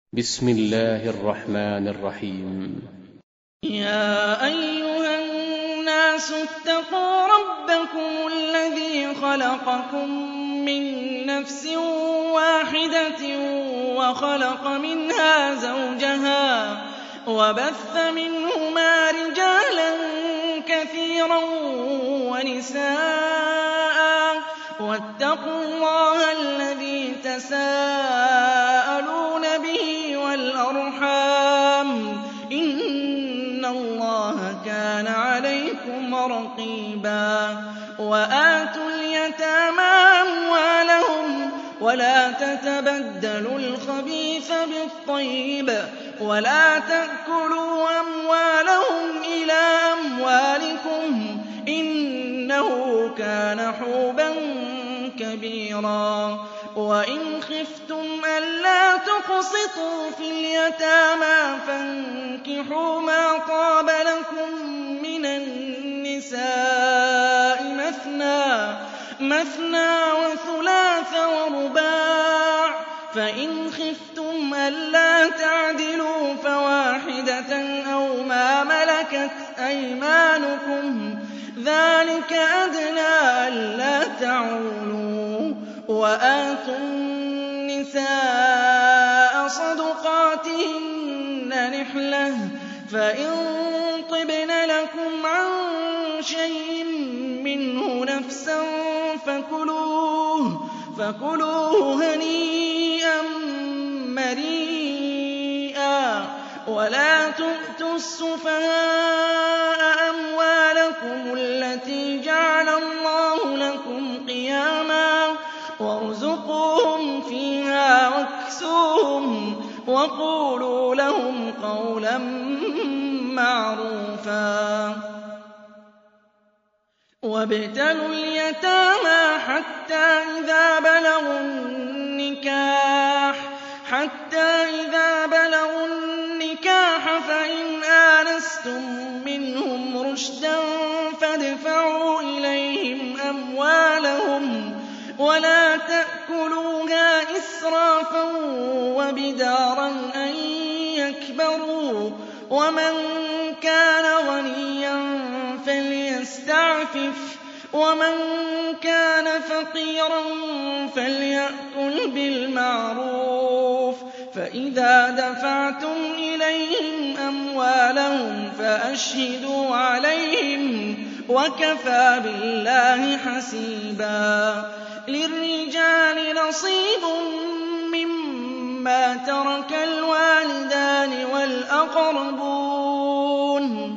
بسم الله الرحمن الرحيم. يا أيها الناس اتقوا ربكم الذي خلقكم من نفس واحدة وخلق منها زوجها وبث منهما رجالا كثيرا ونساء واتقوا الله الذي تساءلون به والأرحام إن الله كان عليكم رقيبا. وآتوا اليتامى أموالهم ولا تتبدلوا الخبيث بالطيب ولا تأكلوا أموالهم إلى أموالكم إنه كان حوبا كبيرا. وإن خفتم ألا تقسطوا في اليتامى فانكحوا ما طاب لكم من النساء مثنى وثلاث ورباع فإن خفتم ألا تعدلوا فواحدة أو ما ملكت أيمانكم ذلك أدنى ألا تعولوا. وآتوا النساء صدقاتهن نحلة فإن طبن لكم عن شيء منه نفسا فكلوه هنيئا مريئا. ولا تؤتوا السفهاء أموالكم التي جعل الله لكم قياما وارزقوهم فيها واكسوهم وقولوا لهم قولا معروفا. وابتلوا اليتامى حتى إذا بلغوا النكاح فإن آنستم منهم رشدا فادفعوا إليهم أموالهم ولا تأكلوها إسرافا وبدارا أن يكبروا. ومن كان غنيا فليستعفف ومن كان فقيرا فليأكل بالمعروف. فإذا دفعتم إليهم أموالهم فأشهدوا عليهم وكفى بالله حسيبا. للرجال نصيب مما ترك الوالدان والأقربون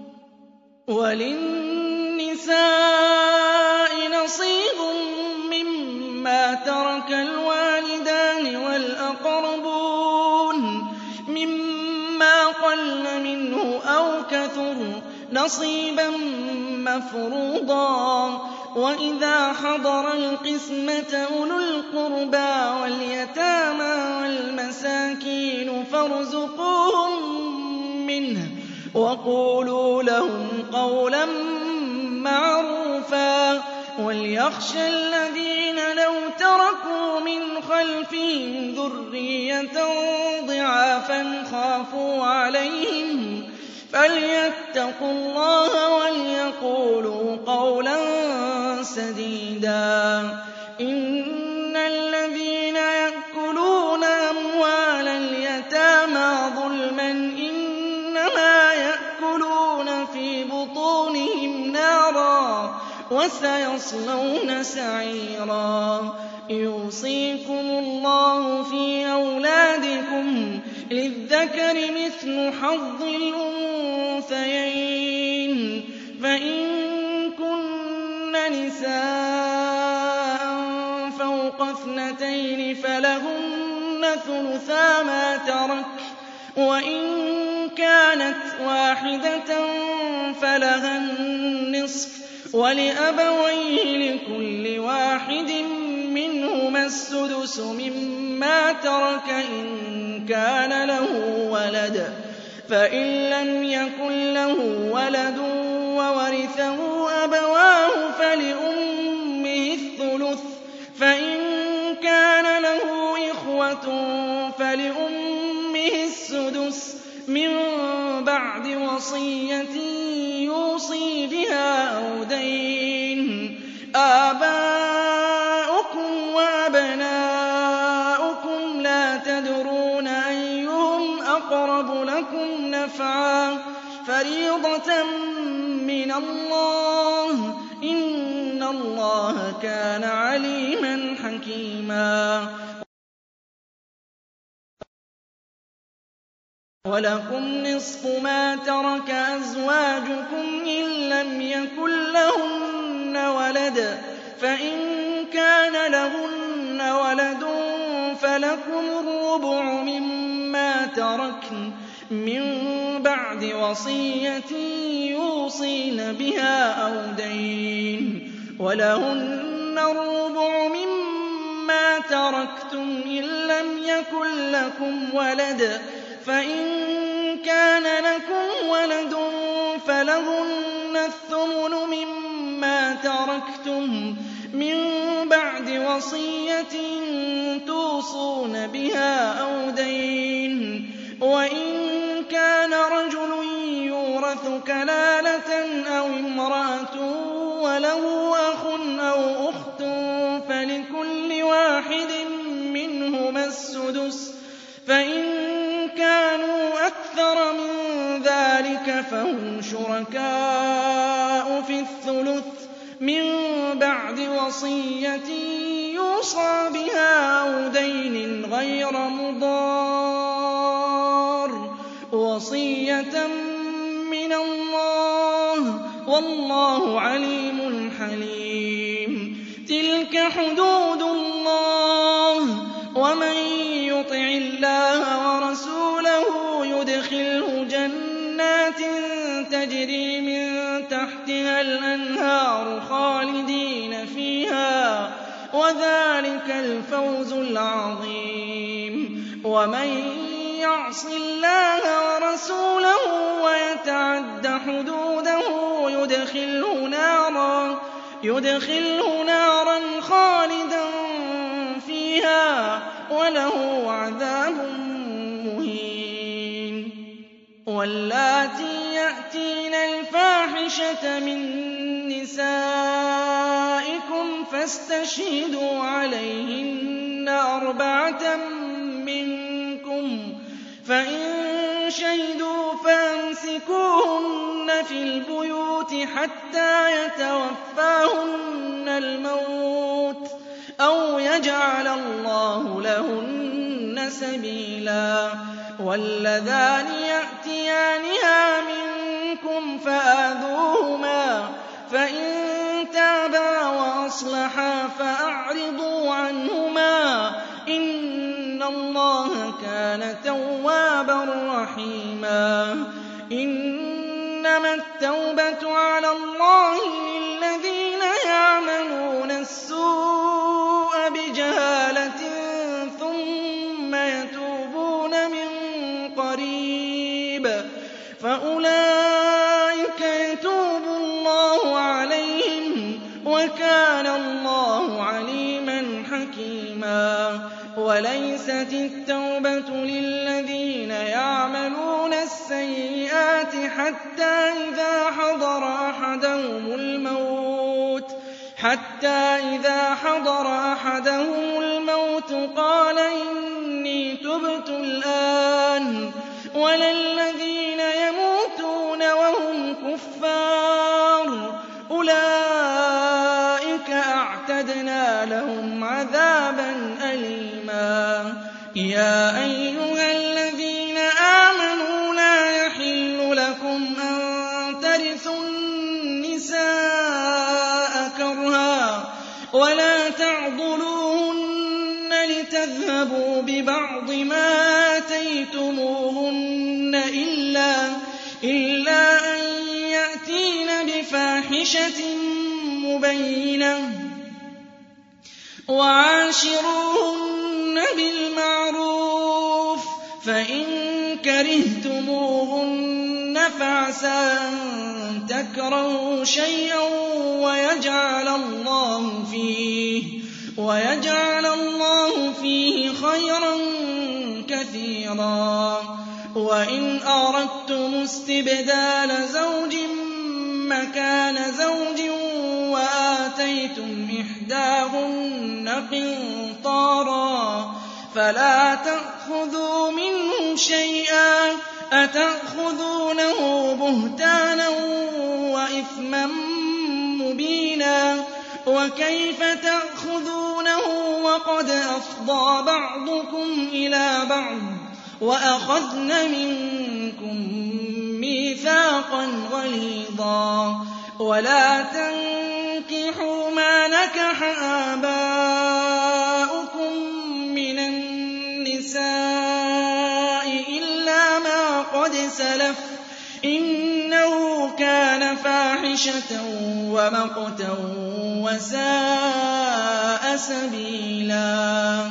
وللنساء نصيب مما ترك الوالدان والأقربون مما قل منه أو كثر نصيبا مفروضا. وإذا حضر القسمة أولو القربى واليتامى والمساكين فارزقوهم منه وقولوا لهم قولا معروفا. وليخشى الذين لو تركوا من خلفهم ذرية ضعافا خافوا عليهم فليتقوا الله وليقولوا قولا سديدا. إن الذين يأكلون أموال اليتامى ظلما إنما يأكلون في بطونهم نارا وسيصلون سعيرا. يوصيكم الله في أولادكم للذكر مثل حظ الأنثيين فإن كن نساء فوق اثنتين فلهن ثلثا ما ترك وإن كانت واحدة فلها النصف ولأبويه لكل واحد منهما السدس مما ترك إن كان له ولد فإن لم يكن له ولد وورثه أبواه فلأمه الثلث فإن كان له إخوة فلأمه لأمه السدس من بعد وصية يوصي بها أو دين. آباؤكم وأبناؤكم لا تدرون أيهم أقرب لكم نفعا فريضة من الله إن الله كان عليما حكيما. ولكم نصف ما ترك أزواجكم إن لم يكن لهن ولد فإن كان لهن ولد فلكم الربع مما تركن من بعد وصية يوصين بها أو دين. ولهن الربع مما تركتم إن لم يكن لكم ولد فإن كان لكم ولد فلهن الثمن مما تركتم من بعد وصية توصون بها أو دين. وإن كان رجل يورث كلالة أو امرأة وله أخ أو أخت فلكل واحد منهما السدس فإن كانوا أكثر من ذلك فهم شركاء في الثلث من بعد وصية يوصى بها أو دين غير مضار وصية من الله والله عليم حليم. تلك حدود الله ومن يطع الله ورسوله يدخله جنات تجري من تحتها الأنهار خالدين فيها وذلك الفوز العظيم. ومن يعص الله ورسوله ويتعد حدوده يدخله نارا خالدا فيها وله عذاب مهين. واللاتي يأتين الفاحشة من نسائكم فاستشهدوا عليهن 4 منكم فإن شهدوا فأمسكوهن في البيوت حتى يتوفاهن الموت أو يجعل الله لهن سبيلا. واللذان يأتيانها منكم فآذوهما فإن تابا وأصلحا فأعرضوا عنهما إن الله كان توابا رحيما. إنما التوبة على الله للذين يعملون السوء بجهالة ثم يتوبون من قريب فأولئك يتوب الله عليهم وكان الله عليما حكيما. وليست التوبة للذين يعملون السيئات حتى إذا حضر أحدهم الموت قال إني تبت الآن ولا الذين يموتون وهم كفار أولئك أعتدنا لهم عذابا أليما. يا أيها الذين آمنوا لا يحل لكم أن ترثوا النساء كرها ولا تعضلوهن لتذهبوا ببعض ما آتيتموهن إلا أن يأتين بفاحشة مبينة وعاشروهن بالمعروف فإن كرهتموهن فعسى أن تكرهوا شيئا ويجعل الله فيه خيرا كثيرا. كَثِيرًا وَإِنْ أَرَدتُّمُ اسْتِبْدَالَ زَوْجٍ مَّكَانَ زَوْجٍ وَآتَيْتُمْ إِحْدَاهُنَّ قِنطَارًا فَلَا تَأْخُذُوا مِنْهُ شَيْئًا ۚ أَتَأْخُذُونَهُ بُهْتَانًا وَإِثْمًا مُّبِينًا وَكَيْفَ تَأْخُذُونَهُ وَقَدْ أَفْضَىٰ بَعْضُكُمْ إِلَىٰ بَعْضٍ وَأَخَذْنَ مِنكُم مِّيثَاقًا غَلِيظًا وَلَا تَنكِحُوا مَا نَكَحَ آبَاؤُكُم مِّنَ النِّسَاءِ إِلَّا مَا قَدْ سَلَفَ ۚ إِنَّهُ كَانَ فَاحِشَةً وَمَقْتًا وَسَاءَ سَبِيلًا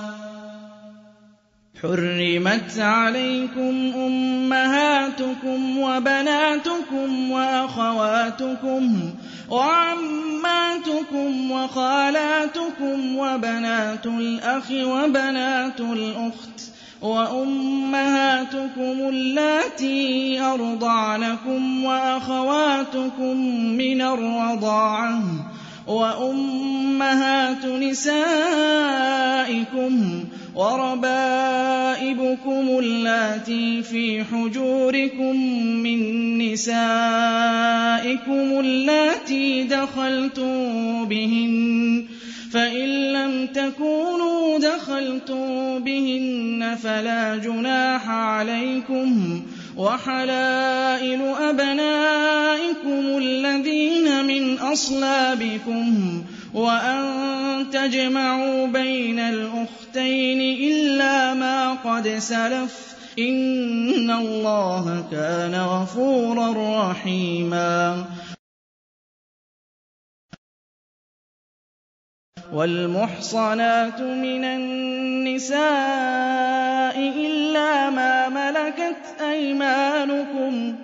حُرِّمَتْ عَلَيْكُمْ أُمَّهَاتُكُمْ وَبَنَاتُكُمْ وَأَخَوَاتُكُمْ وَعَمَّاتُكُمْ وَخَالَاتُكُمْ وَبَنَاتُ الْأَخِ وَبَنَاتُ الْأُخْتِ وَأُمَّهَاتُكُمُ اللَّاتِي أَرْضَعْنَكُمْ وَأَخَوَاتُكُم مِّنَ الرَّضَاعَةِ وَأُمَّهَاتُ نِسَائِكُمْ وَرَبَائِبُكُمُ اللَّاتِي فِي حُجُورِكُم مِّن نِّسَائِكُمُ اللَّاتِي دَخَلْتُم بِهِنَّ ۖ فَإِن لَّمْ تَكُونُوا دَخَلْتُم بِهِنَّ فَلَا جُنَاحَ عَلَيْكُمْ ۚ وَحَلَائِلُ أَبْنَائِكُمُ الَّذِينَ مِنْ أَصْلَابِكُمْ وَأَن تَجْمَعُوا بَيْنَ الْأُخْتَيْنِ إِلَّا مَا قَدْ سَلَفَ ۚ إِنَّ اللَّهَ كَانَ غَفُورًا رَّحِيمًا وَالْمُحْصَنَاتُ مِنَ النِّسَاءِ إِلَّا مَا مَلَكَتْ أَيْمَانُكُمْ ۖ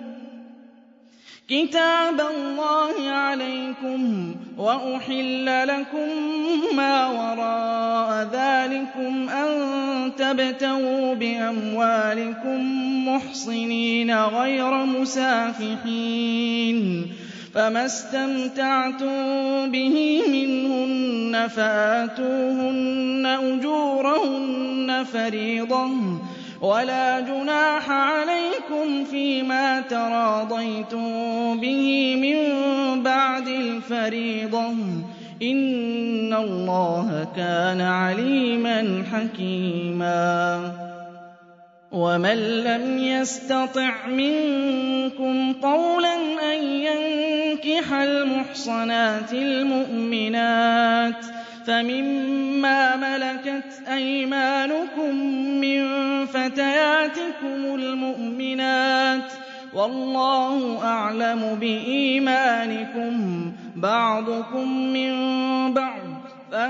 كِتَابَ اللَّهِ عَلَيْكُمْ ۚ وَأُحِلَّ لَكُم مَّا وَرَاءَ ذَٰلِكُمْ أَن تَبْتَغُوا بِأَمْوَالِكُم مُّحْصِنِينَ غَيْرَ مُسَافِحِينَ ۚ فَمَا اسْتَمْتَعْتُم بِهِ مِنْهُنَّ فَآتُوهُنَّ أُجُورَهُنَّ فَرِيضَةً ۚ وَلَا جُنَاحَ عَلَيْكُمْ فِيمَا تَرَاضَيْتُم بِهِ مِن بَعْدِ الْفَرِيضَةِ ۚ إِنَّ اللَّهَ كَانَ عَلِيمًا حَكِيمًا وَمَن لَّمْ يَسْتَطِعْ مِنكُمْ طَوْلًا أَن يَنكِحَ الْمُحْصَنَاتِ الْمُؤْمِنَاتِ فَمِمَّا مَلَكَتْ أَيْمَانُكُم مِّن فَتَيَاتِكُمُ الْمُؤْمِنَاتِ ۚ وَاللَّهُ أَعْلَمُ بِإِيمَانِكُم ۚ بَعْضُكُم مِّن بَعْضٍ ۚ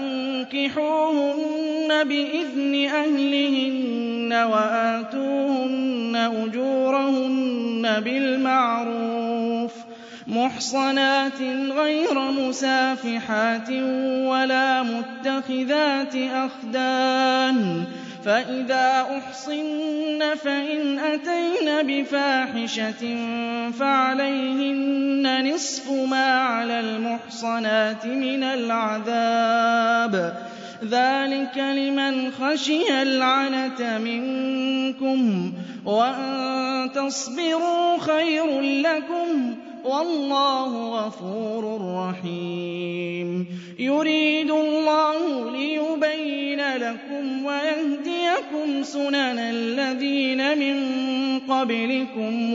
فَانكِحُوهُنَّ بِإِذْنِ أَهْلِهِنَّ وَآتُوهُنَّ أُجُورَهُنَّ بِالْمَعْرُوفِ مُحْصَنَاتٍ غَيْرَ مُسَافِحَاتٍ وَلَا مُتَّخِذَاتِ أَخْدَانٍ ۚ فَإِذَا أُحْصِنَّ فَإِنْ أَتَيْنَ بِفَاحِشَةٍ فَعَلَيْهِنَّ نِصْفُ مَا عَلَى الْمُحْصَنَاتِ مِنَ الْعَذَابِ ۚ ذَٰلِكَ لِمَنْ خَشِيَ الْعَنَتَ مِنكُمْ ۚ وَأَن تَصْبِرُوا خَيْرٌ لَّكُمْ ۗ وَاللَّهُ غَفُورٌ رَّحِيمٌ يُرِيدُ اللَّهُ لِيُبَيِّنَ لَكُمْ وَيَهْدِيَكُمْ سُنَنَ الَّذِينَ مِن قَبْلِكُمْ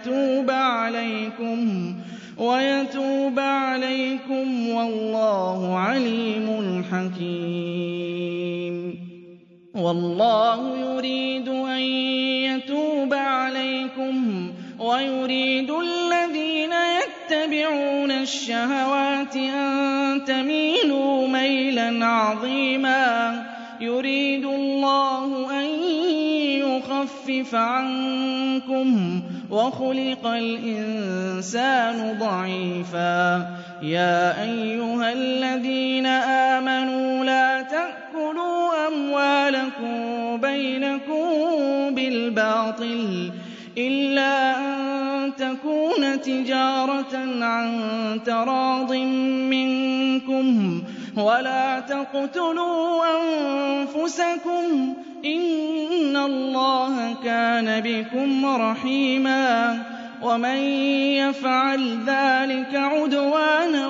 وَيَتُوبَ عَلَيْكُمْ ۗ وَاللَّهُ عَلِيمٌ حَكِيمٌ وَاللَّهُ يُرِيدُ أَن يَتُوبَ عَلَيْكُمْ وَيُرِيدُ الَّذِينَ يَتَّبِعُونَ الشَّهَوَاتِ أَن تَمِيلُوا مَيْلًا عَظِيمًا يُرِيدُ اللَّهُ أَن يُخَفِّفَ عَنكُمْ وَخُلِقَ الْإِنسَانُ ضَعِيفًا يَا أَيُّهَا الَّذِينَ آمَنُوا لَا تَأْكُلُوا تَأْكُلُوا أَمْوَالَكُم بَيْنَكُم بِالْبَاطِلِ إِلَّا أَن تَكُونَ تِجَارَةً عَن تَرَاضٍ مِّنكُمْ وَلَا تَقْتُلُوا أَنفُسَكُمْ ۚ إِنَّ اللَّهَ كَانَ بِكُمْ رَحِيمًا وَمَن يَفْعَلْ ذَٰلِكَ عُدْوَانًا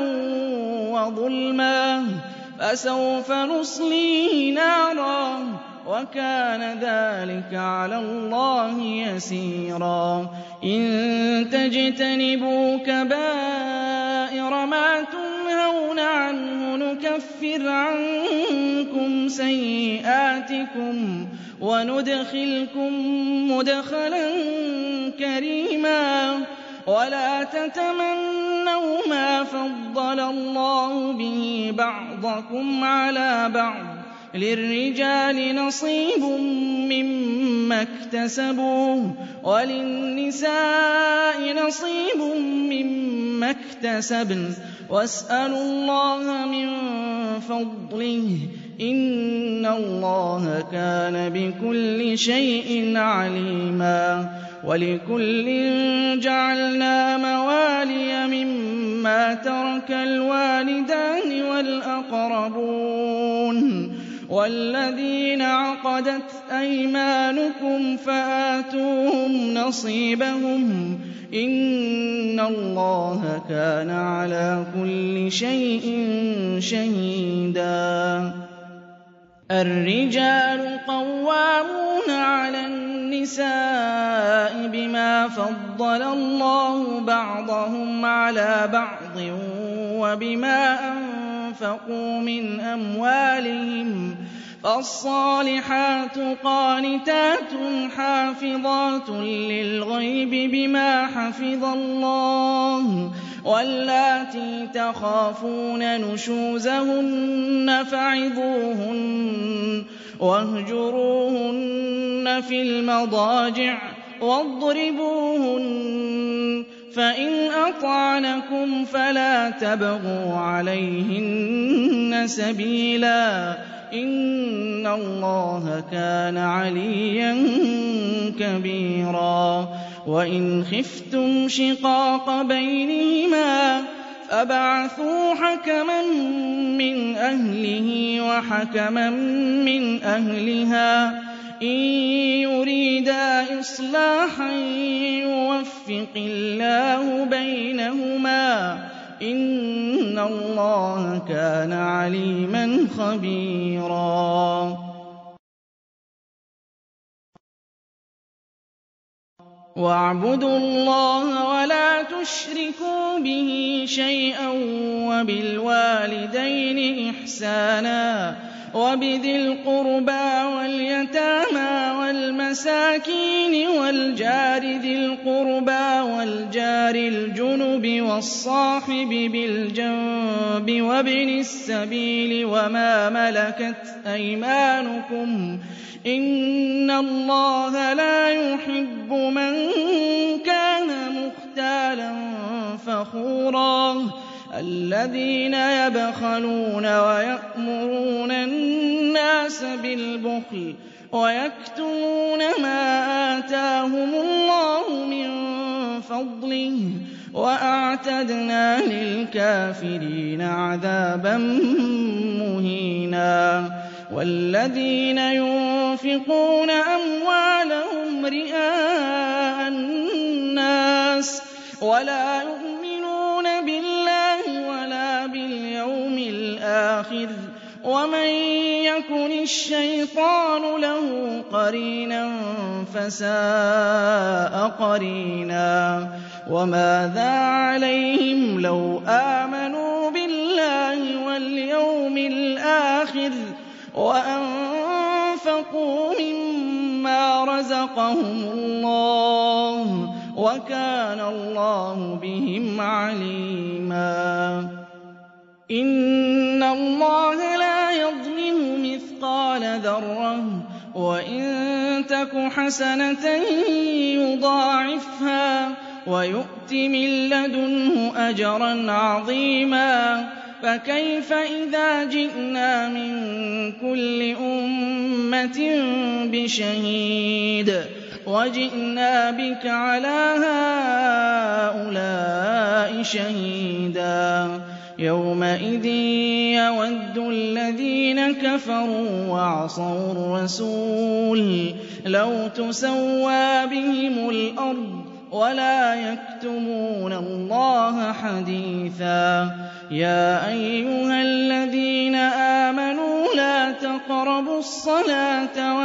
وَظُلْمًا فَسَوْفَ نُصْلِيهِ نَارًا ۚ وَكَانَ ذَٰلِكَ عَلَى اللَّهِ يَسِيرًا إِن تَجْتَنِبُوا كَبَائِرَ مَا تُنْهَوْنَ عَنْهُ نُكَفِّرْ عَنكُمْ سَيِّئَاتِكُمْ وَنُدْخِلْكُم مُّدْخَلًا كَرِيمًا وَلَا تَتَمَنَّوْا مَا فَضَّلَ اللَّهُ بِهِ بَعْضَكُمْ عَلَىٰ بَعْضٍ ۚ لِّلرِّجَالِ نَصِيبٌ مِّمَّا اكْتَسَبُوا وَلِلنِّسَاءِ نَصِيبٌ مِّمَّا اكْتَسَبْنَ ۚ وَاسْأَلُوا اللَّهَ مِن فَضْلِهِ ۗ إِنَّ اللَّهَ كَانَ بِكُلِّ شَيْءٍ عَلِيمًا وَلِكُلٍّ جَعَلْنَا مَوَالِيَ مِمَّا تَرَكَ الْوَالِدَانِ وَالْأَقْرَبُونَ وَالَّذِينَ عَقَدَتْ أَيْمَانُكُمْ فَآتُوهُمْ نَصِيبَهُمْ ۖ إِنَّ اللَّهَ كَانَ عَلَىٰ كُلِّ شَيْءٍ شَهِيدًا الرِّجَالُ قَوَّامُونَ عَلَى النِّسَاءِ بِمَا فَضَّلَ اللَّهُ بَعْضَهُمْ عَلَىٰ بَعْضٍ وَبِمَا أَنفَقُوا مِنْ أَمْوَالِهِمْ ۚ فَالصَّالِحَاتُ قَانِتَاتٌ حَافِظَاتٌ لِّلْغَيْبِ بِمَا حَفِظَ اللَّهُ ۚ وَاللَّاتِي تَخَافُونَ نُشُوزَهُنَّ فَعِظُوهُنَّ وَاهْجُرُوهُنَّ فِي الْمَضَاجِعِ وَاضْرِبُوهُنَّ ۖ فَإِنْ أَطَعْنَكُمْ فَلَا تَبْغُوا عَلَيْهِنَّ سَبِيلًا ۗ إِنَّ اللَّهَ كَانَ عَلِيًّا كَبِيرًا وَإِنْ خِفْتُمْ شِقَاقَ بَيْنِهِمَا فَابْعَثُوا حَكَمًا مِّنْ أَهْلِهِ وَحَكَمًا مِّنْ أَهْلِهَا إِن يُرِيدَا إِصْلَاحًا يُوَفِّقِ اللَّهُ بَيْنَهُمَا ۗ إِنَّ اللَّهَ كَانَ عَلِيمًا خَبِيرًا وَاعْبُدُوا اللَّهَ وَلَا تُشْرِكُوا بِهِ شَيْئًا وَبِالْوَالِدَيْنِ إِحْسَانًا وَبِذِي الْقُرْبَىٰ وَالْيَتَامَىٰ وَالْمَسَاكِينِ وَالْجَارِ ذِي الْقُرْبَىٰ وَالْجَارِ الْجُنُبِ وَالصَّاحِبِ بِالْجَنبِ وَابْنِ السَّبِيلِ وَمَا مَلَكَتْ أَيْمَانُكُمْ ۗ إِنَّ اللَّهَ لَا يُحِبُّ مَن كَانَ مُخْتَالًا فَخُورًا الَّذِينَ يَبْخَلُونَ وَيَأْمُرُونَ النَّاسَ بِالْبُخْلِ وَيَكْتُمُونَ مَا آتَاهُمُ اللَّهُ مِن فَضْلِهِ ۗ وَأَعْتَدْنَا لِلْكَافِرِينَ عَذَابًا مُّهِينًا وَالَّذِينَ يُنفِقُونَ أَمْوَالَهُمْ رِئَاءَ النَّاسِ وَلَا يُؤْمِنُونَ بِاللَّهِ وَلَا بِالْيَوْمِ الْآخِرِ وَمَن يَكُنِ الشَّيْطَانُ لَهُ قَرِينًا فَسَاءَ قَرِينًا وَمَاذَا عَلَيْهِمْ لَوْ آمَنُوا بِاللَّهِ وَالْيَوْمِ الْآخِرِ وَأَنفَقُوا مِمَّا رَزَقَهُمُ اللَّهُ ۚ وَكَانَ اللَّهُ بِهِمْ عَلِيمًا إِنَّ اللَّهَ لَا يَظْلِمُ مِثْقَالَ ذَرَّةٍ وَإِن تَكُ حَسَنَةً يُضَاعِفْهَا وَيُؤْتِ مِن لَّدُنْهُ أَجْرًا عَظِيمًا فكيف إذا جئنا من كل أمة بشهيد وجئنا بك على هؤلاء شهيدا يومئذ يود الذين كفروا وعصوا الرسول لو تسوى بهم الأرض ولا يكتمون الله حديثا يا أيها الذين آمنوا لا تقربوا الصلاة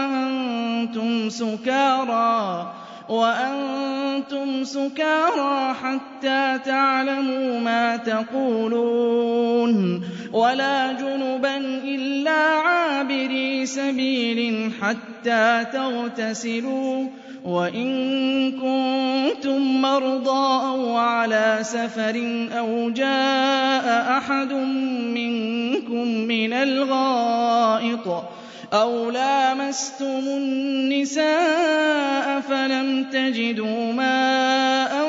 وأنتم سكارى حتى تعلموا ما تقولون ولا جنبا إلا عابري سبيل حتى تغتسلوا وإن كنتم مرضى أو على سفر أو جاء أحد منكم من الغائط أو لامستم النساء فلم تجدوا ماء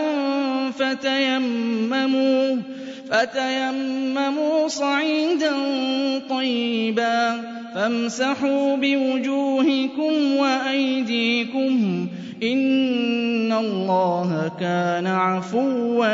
فتيمموا صعيدا طيبا فامسحوا بوجوهكم وأيديكم إن الله كان عفوا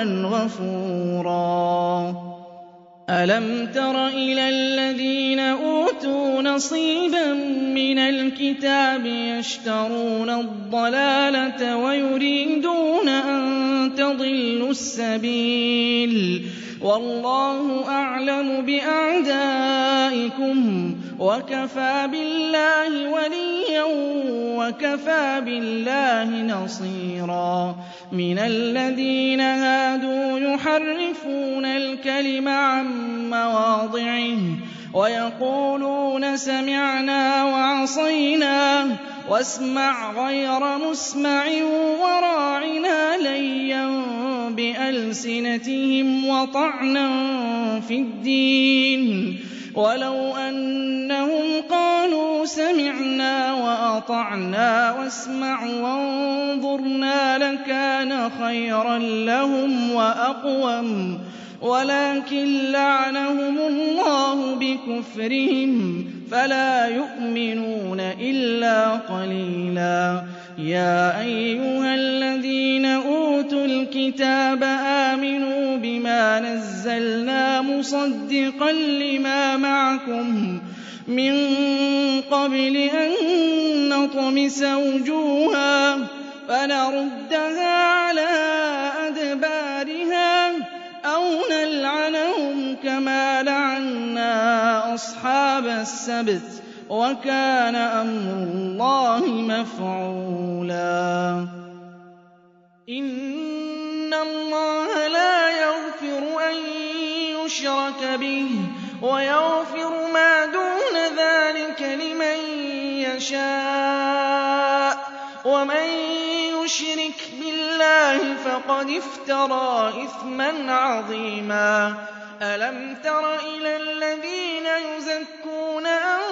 غفورا ألم تر إلى الذين أوتوا نصيبا من الكتاب يشترون الضلالة ويريدون أن تضلوا السبيل والله أعلم بأعدائكم وكفى بالله وليا وكفى بالله نصيرا من الذين هادوا يحرفون الكلم عن مواضعه ويقولون سمعنا وعصينا واسمع غير مسمع وراعنا ليا بألسنتهم وطعنا في الدين ولو أنهم قالوا سمعنا وأطعنا واسمع وانظرنا لكان خيرا لهم وأقوم ولكن لعنهم الله بكفرهم فلا يؤمنون إلا قليلا يا أيها الذين أوتوا الكتاب آمنوا بما نزلنا مصدقا لما معكم من قبل أن نطمس وجوها فنردها على أدبارها أو نلعنهم كما لعنا أصحاب السبت وكان أمر الله مفعولا إن الله لا يغفر أن يشرك به ويغفر ما دون ذلك لمن يشاء ومن يشرك بالله فقد افترى إثما عظيما ألم تر إلى الذين يزكون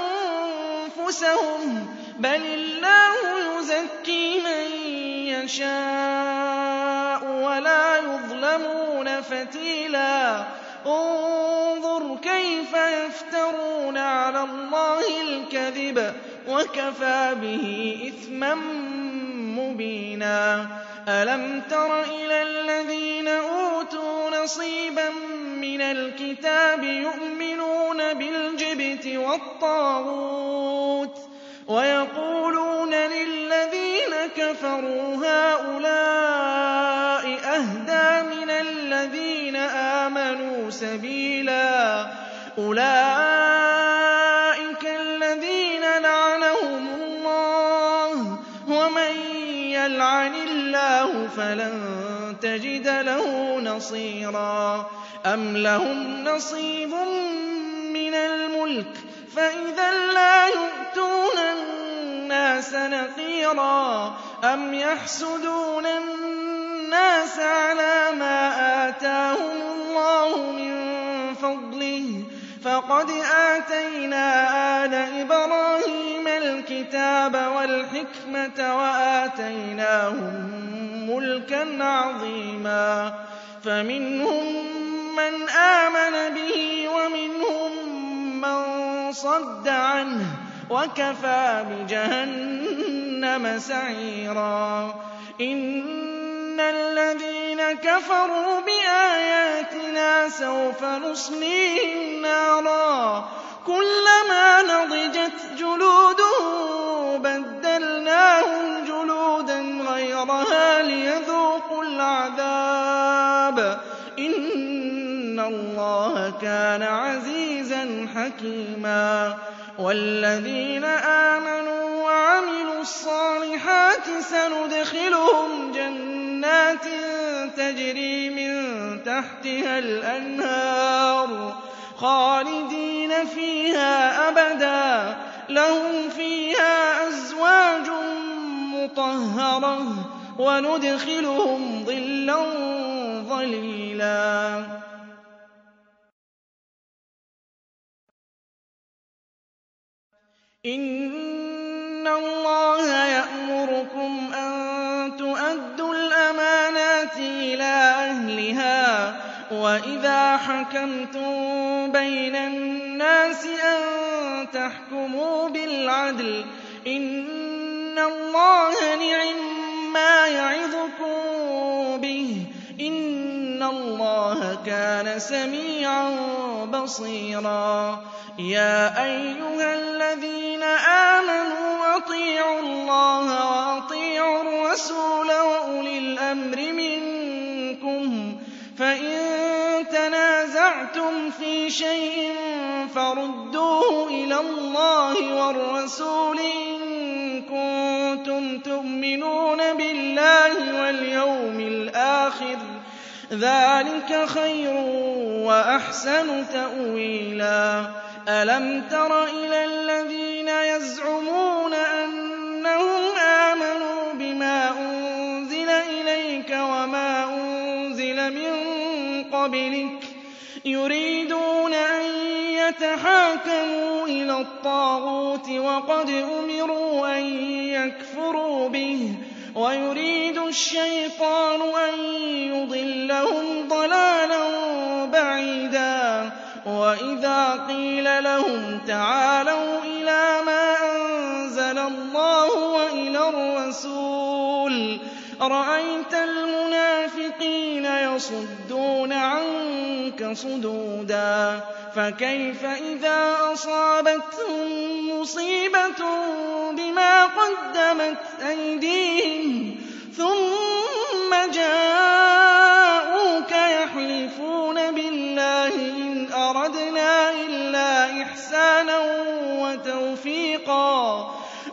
أنفسهم بل الله يزكي من يشاء ولا يظلمون فتيلا انظر كيف يفترون على الله الكذب وكفى به إثما مبينا ألم تر إلى الذين أوتوا نصيبا من الكتاب يؤمنون بالجبت والطاغوت ويقولون للذين كفروا هؤلاء أهدى من الذين آمنوا سبيلا أولئك الذين لعنهم الله ومن يلعن الله فلن تجد له نصيرا أم لهم نصيب من الملك فإذا لا يؤتون الناس نقيرا أم يحسدون الناس على ما آتاهم الله من فضله فقد آتينا آل إبراهيم الكتاب والحكمة وآتيناهم ملكا عظيما فمنهم من آمن به ومنهم وَصَدَّ عَنْهُ وَكَفَىٰ بِجَهَنَّمَ سَعِيرًا إِنَّ الَّذِينَ كَفَرُوا بِآيَاتِنَا سَوْفَ نُصْلِيهِمْ نَارًا كُلَّمَا نَضِجَتْ جُلُودُهُم بَدَّلْنَاهُمْ جُلُودًا غَيْرَهَا لِيَذُوقُوا الْعَذَابَ إِنَّ اللَّهَ كَانَ عَزِيزًا حَكِيمًا وَالَّذِينَ آمَنُوا وَعَمِلُوا الصَّالِحَاتِ سَنُدْخِلُهُمْ جَنَّاتٍ تَجْرِي مِن تَحْتِهَا الْأَنْهَارُ خَالِدِينَ فِيهَا أَبَدًا لَّهُمْ فِيهَا أَزْوَاجٌ مُّطَهَّرَةٌ وَنُدْخِلُهُمْ ظِلًّا ظَلِيلًا إِنَّ اللَّهَ يَأْمُرُكُمْ أَن تُؤَدُّوا الْأَمَانَاتِ إِلَىٰ أَهْلِهَا وَإِذَا حَكَمْتُم بَيْنَ النَّاسِ أَن تَحْكُمُوا بِالْعَدْلِ ۚ إِنَّ اللَّهَ نِعِمَّا يَعِظُكُم بِهِ ۗ إِنَّ اللَّهَ كَانَ سَمِيعًا بَصِيرًا يَا أَيُّهَا الَّذِينَ آمَنُوا أَطِيعُوا اللَّهَ وَأَطِيعُوا الرَّسُولَ وَأُولِي الْأَمْرِ مِنكُمْ ۖ فَإِن تَنَازَعْتُمْ فِي شَيْءٍ فَرُدُّوهُ إِلَى اللَّهِ وَالرَّسُولِ إِن كُنتُمْ تُؤْمِنُونَ بِاللَّهِ وَالْيَوْمِ الْآخِرِ ۚ ذَٰلِكَ خَيْرٌ وَأَحْسَنُ تَأْوِيلًا أَلَمْ تَرَ إِلَى الَّذِينَ يَزْعُمُونَ أَنَّهُمْ آمَنُوا بِمَا أُنزِلَ إِلَيْكَ وَمَا أُنزِلَ مِن قَبْلِكَ يُرِيدُونَ أَن يَتَحَاكَمُوا إِلَى الطَّاغُوتِ وَقَدْ أُمِرُوا أَن يَكْفُرُوا بِهِ وَيُرِيدُ الشَّيْطَانُ أَن يُضِلَّهُمْ ضَلَالًا بَعِيدًا وَإِذَا قِيلَ لَهُمْ تَعَالَوْا إِلَىٰ مَا أَنزَلَ اللَّهُ وَإِلَى الرَّسُولِ رَأَيْتَ الْمُنَافِقِينَ يَصُدُّونَ عَنكَ صُدُودًا فَكَيْفَ إِذَا أَصَابَتْهُم مُّصِيبَةٌ بِمَا قَدَّمَتْ أَيْدِيهِمْ ثُمَّ جَاءُوكَ يَحْلِفُونَ بِاللَّهِ إِنْ أَرَدْنَا إِلَّا إِحْسَانًا وَتَوْفِيقًا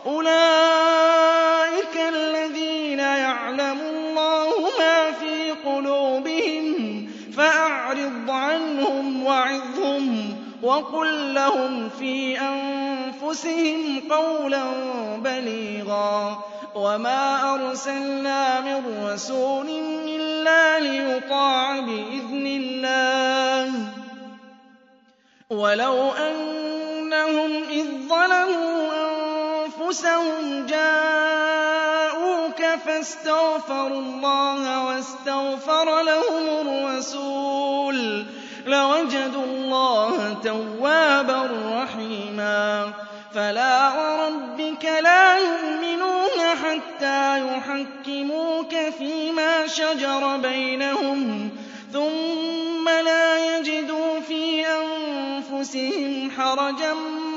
أُولَٰئِكَ الَّذِينَ يَعْلَمُ اللَّهُ مَا فِي قُلُوبِهِمْ فَأَعْرِضْ عَنْهُمْ وَعِظْهُمْ وَقُل لَّهُمْ فِي أَنفُسِهِمْ قَوْلًا بَلِيغًا وَمَا أَرْسَلْنَا مِن رَّسُولٍ إِلَّا لِيُطَاعَ بِإِذْنِ اللَّهِ ۚ وَلَوْ أَنَّهُمْ إِذ ظَّلَمُوا أَنفُسَهُمْ جَاءُوكَ فَاسْتَغْفَرُوا اللَّهَ وَاسْتَغْفَرَ لَهُمُ الرَّسُولُ لَوَجَدُوا اللَّهَ تَوَّابًا رَّحِيمًا فَلَا وَرَبِّكَ لَا يُؤْمِنُونَ حَتَّىٰ يُحَكِّمُوكَ فِيمَا شَجَرَ بَيْنَهُمْ ثُمَّ لَا يَجِدُوا فِي أَنفُسِهِمْ حَرَجًا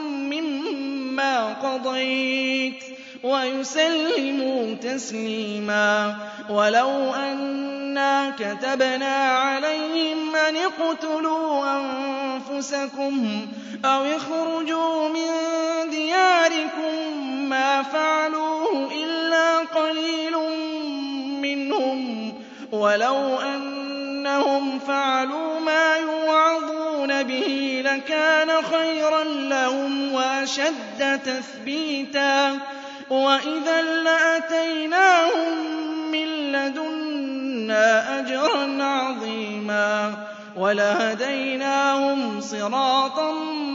مِّمَّا قَضَيْتَ وَيُسَلِّمُوا تَسْلِيمًا وَلَوْ أَنَّا كَتَبْنَا عَلَيْهِمْ أَنِ اقْتُلُوا أَنفُسَكُمْ أَوِ اخْرُجُوا مِن دِيَارِكُم مَّا فَعَلُوهُ إِلَّا قَلِيلٌ مِّنْهُمْ وَلَوْ أَنَّهُمْ فَعَلُوا مَا يُوعَظُونَ بِهِ لَكَانَ خَيْرًا لَّهُمْ وَأَشَدَّ تَثْبِيتًا وَإِذًا لَّآتَيْنَاهُم مِّن لَّدُنَّا أَجْرًا عَظِيمًا وَلَهَدَيْنَاهُمْ صِرَاطًا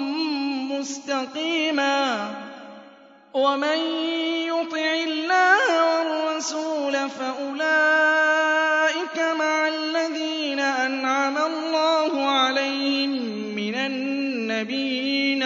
مُّسْتَقِيمًا وَمَن يُطِعِ اللَّهَ وَالرَّسُولَ فَأُولَٰئِكَ مَعَ الَّذِينَ أَنْعَمَ اللَّهُ عَلَيْهِم مِّنَ النبيين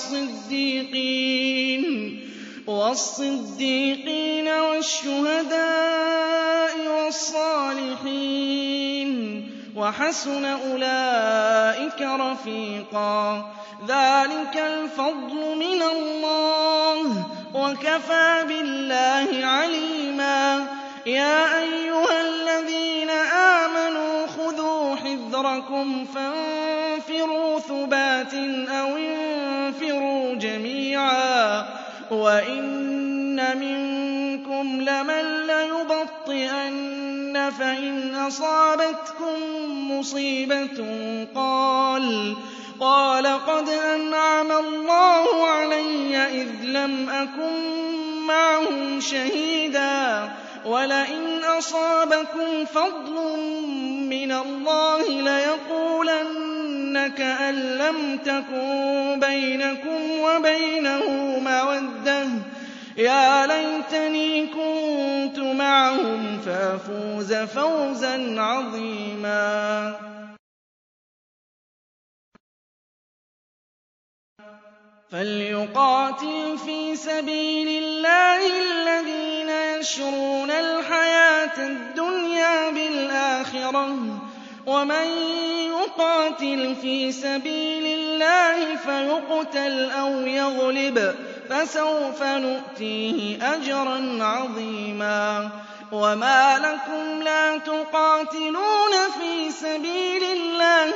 والصديقين والشهداء والصالحين وحسن أولئك رفيقا ذلك الفضل من الله وكفى بالله عليما يا أيها الذين آمنوا خذوا حذركم فانفروا ثبات أو انفروا جميعا وإن منكم لمن ليبطئن فإن أصابتكم مصيبة قال قد أنعم الله علي إذ لم أكن معهم شهيدا ولئن أصابكم فضل من الله ليقولن كأن لم تكن بينكم وبينه مودة يا ليتني كنت معهم فأفوز فوزا عظيما فليقاتل في سبيل الله الذين يشرون الحياة الدنيا بالآخرة ومن يقاتل في سبيل الله فيقتل أو يغلب فسوف نؤتيه أجرا عظيما وما لكم لا تقاتلون في سبيل الله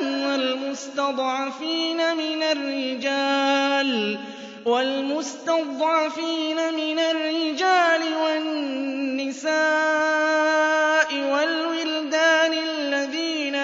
والمستضعفين من الرجال والنساء والولدان الذين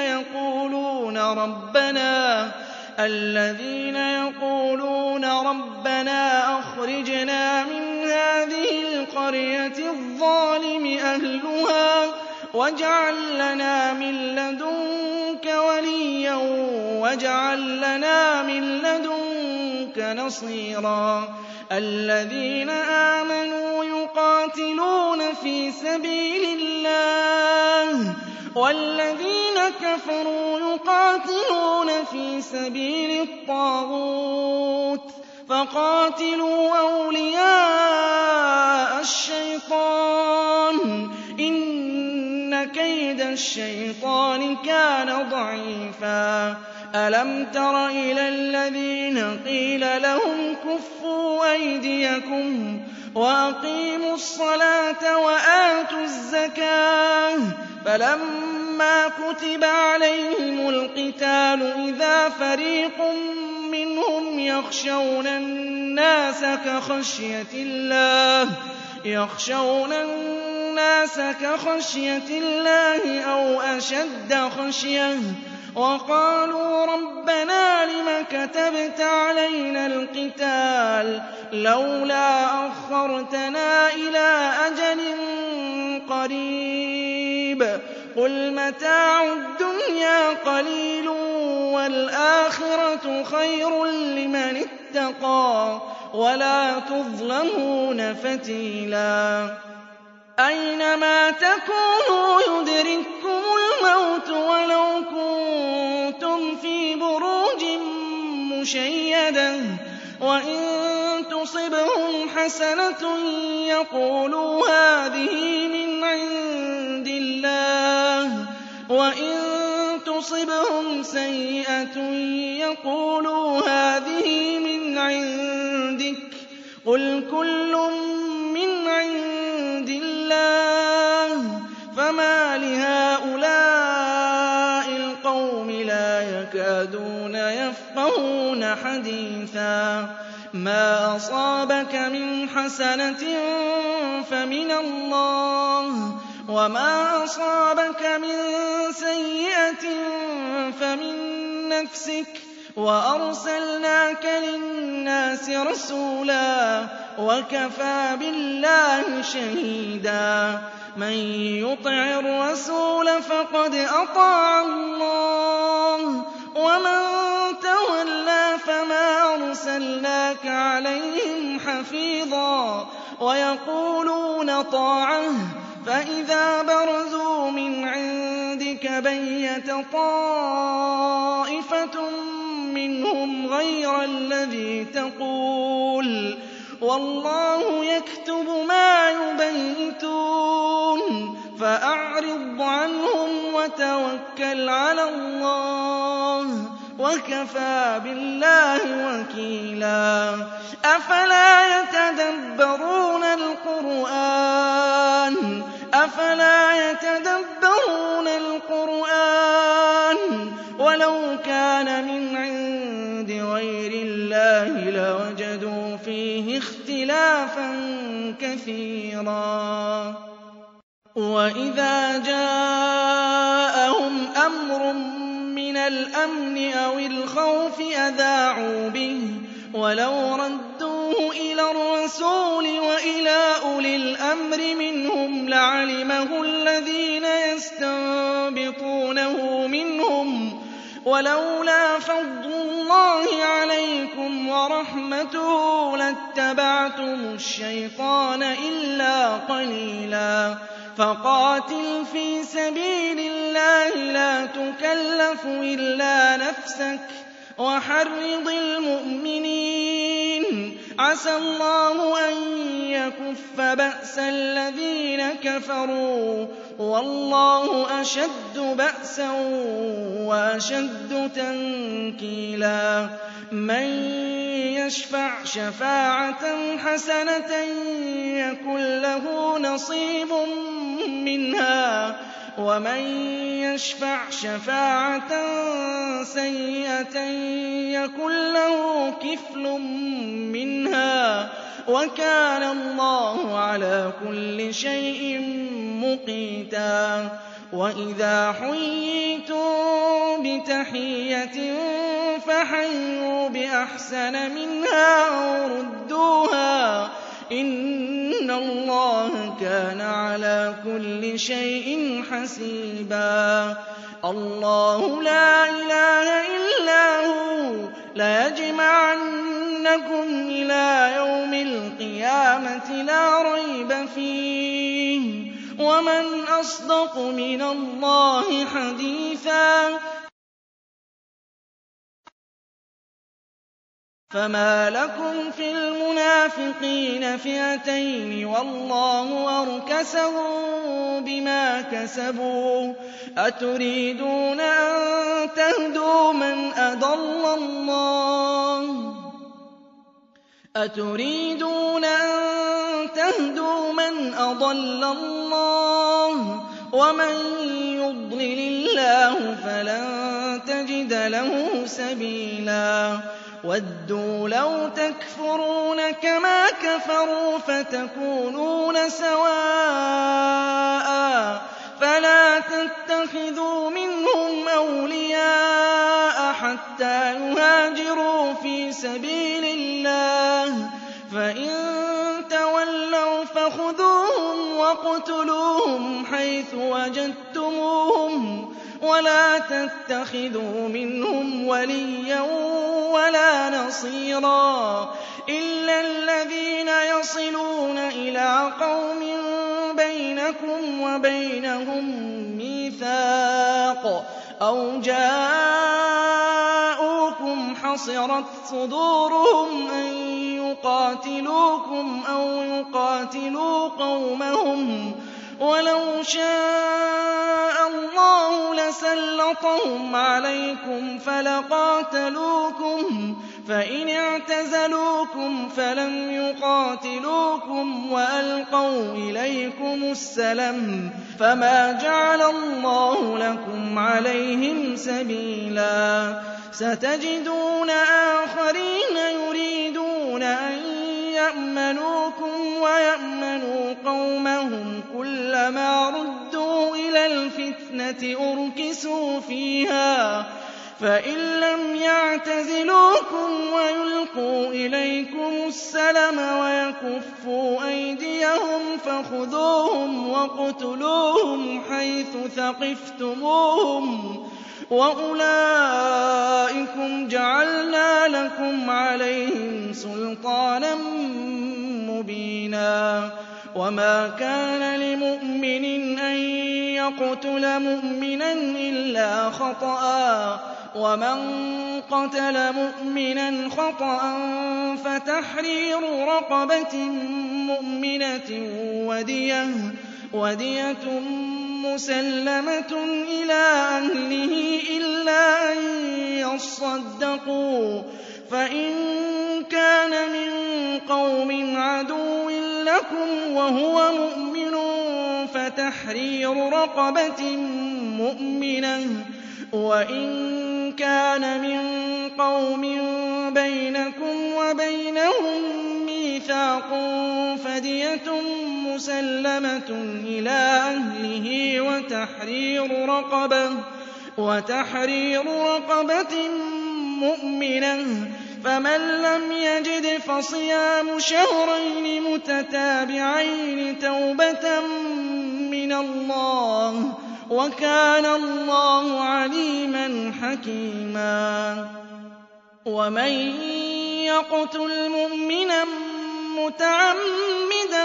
يقولون ربنا أخرجنا من هذه القرية الظالم أهلها واجعل لنا من لدنك وليا واجعل لنا من لدنك نصيرا الذين آمنوا يقاتلون في سبيل الله والذين كفروا يقاتلون في سبيل الطاغوت فقاتلوا أولياء الشيطان إن كيد الشيطان كان ضعيفا ألم تر إلى الذين قيل لهم كفوا أيديكم وأقيموا الصلاة وآتوا الزكاة فلما كتب عليهم القتال إذا فريق منهم يخشون الناس كخشية الله أو أشد خشية وقالوا ربنا لم كتبت علينا القتال لولا أخرتنا إلى أجل قريب قل متاع الدنيا قليل والآخرة خير لمن اتقى ولا تظلمون فتيلا أينما تكونوا يدرككم الموت ولو كنتم في بروج مشيدة وإن تصبهم حسنة يقولوا هذه من عند الله وإن تصبهم سيئة يقولوا هذه من عندك قل كل من عند الله فما لهؤلاء القوم لا يكادون يفقهون حديثا ما أصابك من حسنة فمن الله وما أصابك من سيئة فمن نفسك وأرسلناك للناس رسولا وكفى بالله شهيدا من يطع الرسول فقد أطاع الله ومن تولى فما أرسلناك عليهم حفيظا ويقولون طاعة فإذا برزوا من عندك بيت طائفة منهم غير الذي تقول والله يكتب ما يبيتون فأعرض عنهم وتوكل على الله وكفى بالله وكيلا أفلا يتدبرون القرآن ولو كان من عند غير الله لوجدوا فيه اختلافا كثيرا وإذا جاءهم أمر من الأمن أو الخوف أذاعوا به ولو ردوه إلى الرسول وإلى أولي الأمر منهم لعلمه الذين يستنبطونه منهم ولولا فضل الله عليكم ورحمته لاتبعتم الشيطان إلا قليلا فقاتل في سبيل الله لا تكلف إلا نفسك وحرض المؤمنين عسى الله أن يكف بأس الذين كفروا والله أشد بأسا وأشد تنكيلا من يشفع شفاعة حسنة يكن له نصيب منها ومن يشفع شفاعة سيئة يكن له كفل منها وكان الله على كل شيء مقيتا وإذا حييتم بتحية فحيوا بأحسن منها أو ردوها إن الله كان على كل شيء حسيبا الله لا إله إلا هو ليجمعنكم إلى يوم القيامة لا ريب فيه ومن أصدق من الله حديثا فما لكم في المنافقين فئتين والله أركسهم بما كسبوا أتريدون أن تهدوا من أضل الله ومن يضلل الله فلن تجد له سبيلا وَدُّوا لَوْ تَكْفُرُونَ كَمَا كَفَرُوا فَتَكُونُونَ سَوَاءً فَلَا تَتَّخِذُوا مِنْهُمْ أَوْلِيَاءَ حَتَّىٰ يُهَاجِرُوا فِي سَبِيلِ اللَّهِ فَإِن تَوَلَّوْا فَخُذُوهُمْ وَاقْتُلُوهُمْ حَيْثُ وَجَدتُّمُوهُمْ وَلَا تَتَّخِذُوا مِنْهُمْ وَلِيًّا وَلَا نَصِيرًا إِلَّا الَّذِينَ يَصِلُونَ إِلَىٰ قَوْمٍ بَيْنَكُمْ وَبَيْنَهُم مِّيثَاقٌ أَوْ جَاءُوكُمْ حَصِرَتْ صُدُورُهُمْ أَن يُقَاتِلُوكُمْ أَوْ يُقَاتِلُوا قَوْمَهُمْ وَلَوْ شَاءَ اللَّهُ لَسَلَّطَهُمْ عَلَيْكُمْ فَلَقَاتَلُوكُمْ فَإِنِ اعْتَزَلُوكُمْ فَلَمْ يُقَاتِلُوكُمْ وَأَلْقَوْا إِلَيْكُمُ السَّلَمَ فَمَا جَعَلَ اللَّهُ لَكُمْ عَلَيْهِمْ سَبِيلًا سَتَجِدُونَ آخَرِينَ يُرِيدُونَ أَن يَأْمَنُوكُمْ وَيَأْمَنُوا قَوْمَهُمْ كُلَّمَا رُدُّوا إِلَى الْفِتْنَةِ أُرْكِسُوا فِيهَا فَإِن لَّمْ يَعْتَزِلُوكُمْ وَيُلْقُوا إِلَيْكُمُ السَّلَمَ وَيَكُفُّوا أَيْدِيَهُمْ فَخُذُوهُمْ وَاقْتُلُوهُمْ حَيْثُ ثَقِفْتُمُوهُمْ وَأُولَٰئِكُمْ جَعَلْنَا لَكُمْ عَلَيْهِمْ سُلْطَانًا مُّبِينًا وَمَا كَانَ لِمُؤْمِنٍ أَن يَقْتُلَ مُؤْمِنًا إِلَّا خَطَأً ومن قتل مؤمنا خطأ فتحرير رقبة مؤمنة ودية مسلمة إلى أهله إلا أن يصدقوا فإن كان من قوم عدو لكم وهو مؤمن فتحرير رقبة مؤمنة وإن كان من قوم بينكم وبينهم ميثاق فدية مسلمة إلى أهله وتحرير رقبة مؤمنة فمن لم يجد فصيام شهرين متتابعين توبة من الله وكان الله عليما حكيما ومن يقتل مؤمنا متعمدا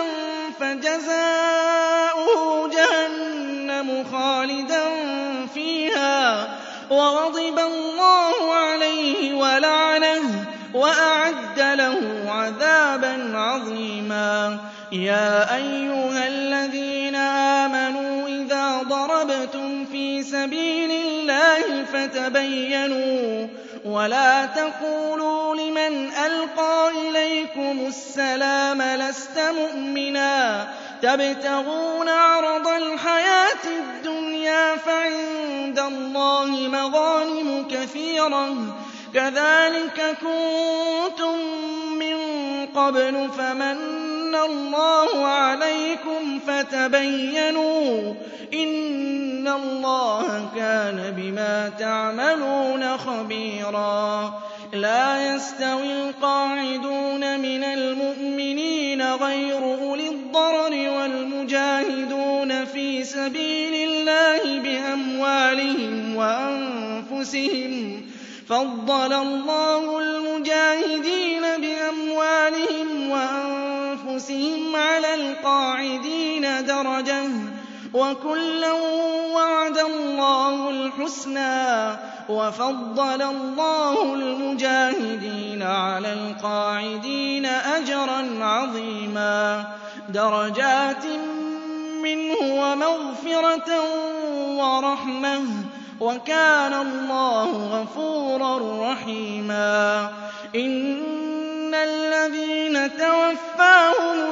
فجزاؤه جهنم خالدا فيها وغضب الله عليه ولعنه وأعد له عذابا عظيما يا أيها الذين آمنوا إذا ضربتم في سبيل الله فتبينوا ولا تقولوا لمن ألقى إليكم السلام لست مؤمنا تبتغون عرض الحياة الدنيا فعند الله مغانم كثيرة كذلك كنتم من قبل فمن الله عليكم فتبينوا إن الله كان بما تعملون خبيرا لا يستوي القاعدون من المؤمنين غير أولي الضرر والمجاهدون في سبيل الله بأموالهم وأنفسهم فضل الله المجاهدين بأموالهم وأنفسهم على القاعدين درجة وكلا وعد الله الحسنى وفضل الله المجاهدين على القاعدين أجرا عظيما درجات منه ومغفرة ورحمة وكان الله غفورا رحيما إن الذين توفاهم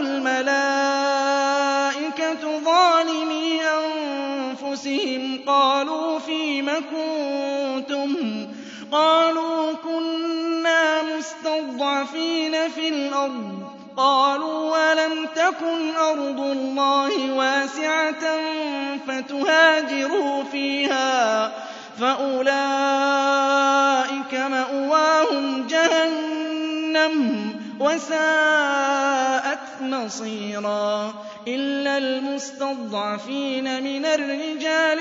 الملائكة ظالمي أنفسهم قالوا فيم كنتم قالوا كنا مستضعفين في الأرض قالوا ولم تكن أرض الله واسعة فتهاجروا فيها فأولئك مأواهم جهنم وساءت مصيرا إلا المستضعفين من الرجال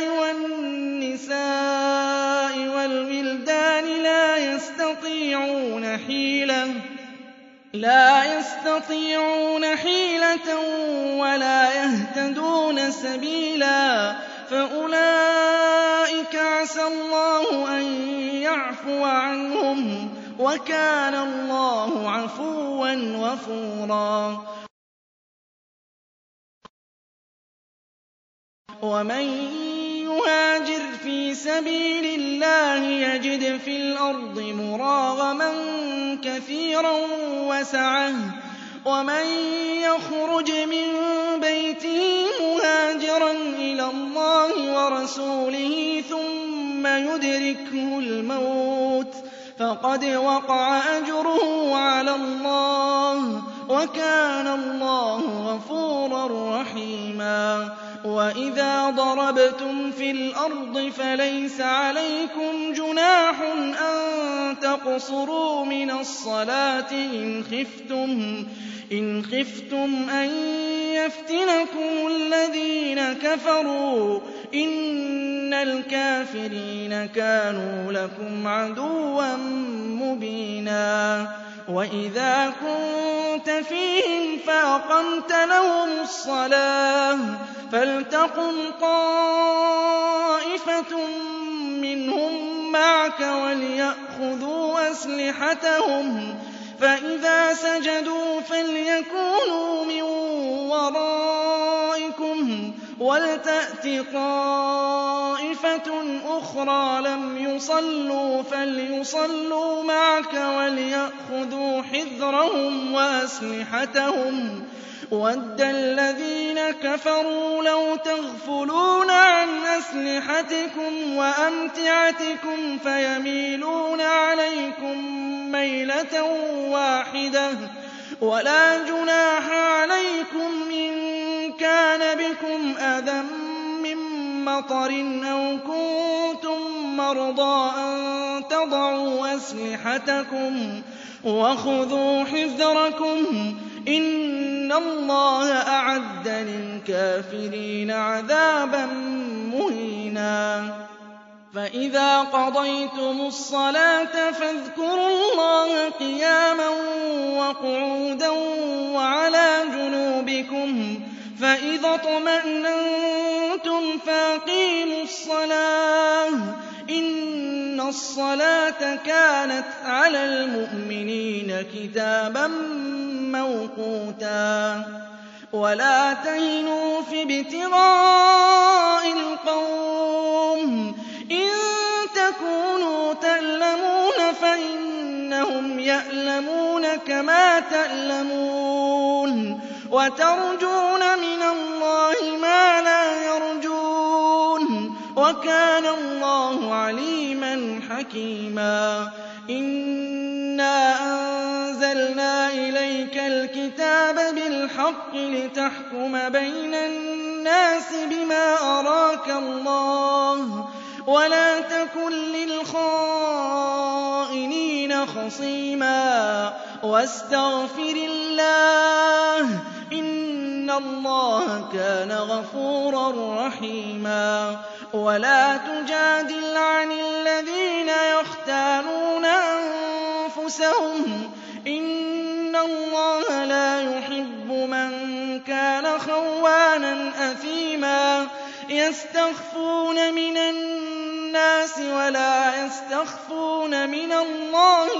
والنساء والولدان لا يستطيعون حيلة ولا يهتدون سبيلا فأولئك عسى الله أن يعفو عنهم وكان الله عفوا غفورا ومن يهاجر في سبيل الله يجد في الأرض مراغما كثيرا وسعة ومن يخرج من بيته مهاجرا إلى الله ورسوله ثم يدركه الموت فقد وقع أجره على الله وكان الله غفورا رحيما وإذا ضربتم في الأرض فليس عليكم جناح أن تقصروا من الصلاة إن خفتم أن يفتنكم الذين كفروا إن الكافرين كانوا لكم عدوا مبينا وإذا كنت فيهم فأقمت لهم الصلاة فلتقم طائفة منهم معك معك وليأخذوا أسلحتهم فإذا سجدوا فليكونوا من ورائكم ولتأت طائفة أخرى لم يصلوا فليصلوا معك وليأخذوا حذرهم وأسلحتهم وَدَّ الَّذِينَ كَفَرُوا لَوْ تَغْفُلُونَ عَنْ أَسْلِحَتِكُمْ وَأَمْتِعَتِكُمْ فَيَمِيلُونَ عَلَيْكُم مَّيْلَةً وَاحِدَةً وَلَا جُنَاحَ عَلَيْكُمْ إِن كَانَ بِكُمْ أَذًى مِّن مَّطَرٍ أَوْ كُنتُم مَّرْضَىٰ أَن تَضَعُوا أَسْلِحَتَكُمْ وَخُذُوا حِذْرَكُمْ إِنَّ اللَّهَ أَعَدَّ لِلْكَافِرِينَ عَذَابًا مُّهِينًا فَإِذَا قَضَيْتُمُ الصَّلَاةَ فَاذْكُرُوا اللَّهَ قِيَامًا وَقُعُودًا وَعَلَىٰ جُنُوبِكُمْ فَإِذَا اطْمَأْنَنتُمْ فَأَقِيمُوا الصَّلَاةَ إِنَّ الصَّلَاةَ كَانَتْ عَلَى الْمُؤْمِنِينَ كِتَابًا مَّوْقُوتًا وَلَا تَهِنُوا فِي ابْتِغَاءِ الْقَوْمِ إِن تَكُونُوا تَأْلَمُونَ فَإِنَّهُمْ يَأْلَمُونَ كَمَا تَأْلَمُونَ وَتَرْجُونَ مِنَ اللَّهِ مَا لَا يَرْجُونَ وَكَانَ اللَّهُ عَلِيمًا حَكِيمًا إِنَّا أَنزَلْنَا إِلَيْكَ الْكِتَابَ بِالْحَقِّ لِتَحْكُمَ بَيْنَ النَّاسِ بِمَا أَرَاكَ اللَّهُ وَلَا تَكُن لِّلْخَائِنِينَ خَصِيمًا وَاسْتَغْفِرِ اللَّهَ ۖ إِنَّ اللَّهَ كَانَ غَفُورًا رَّحِيمًا وَلَا تُجَادِلْ عَنِ الَّذِينَ يَخْتَانُونَ أَنفُسَهُمْ ۚ إِنَّ اللَّهَ لَا يُحِبُّ مَن كَانَ خَوَّانًا أَثِيمًا يَسْتَخْفُونَ مِنَ النَّاسِ وَلَا يَسْتَخْفُونَ مِنَ اللَّهِ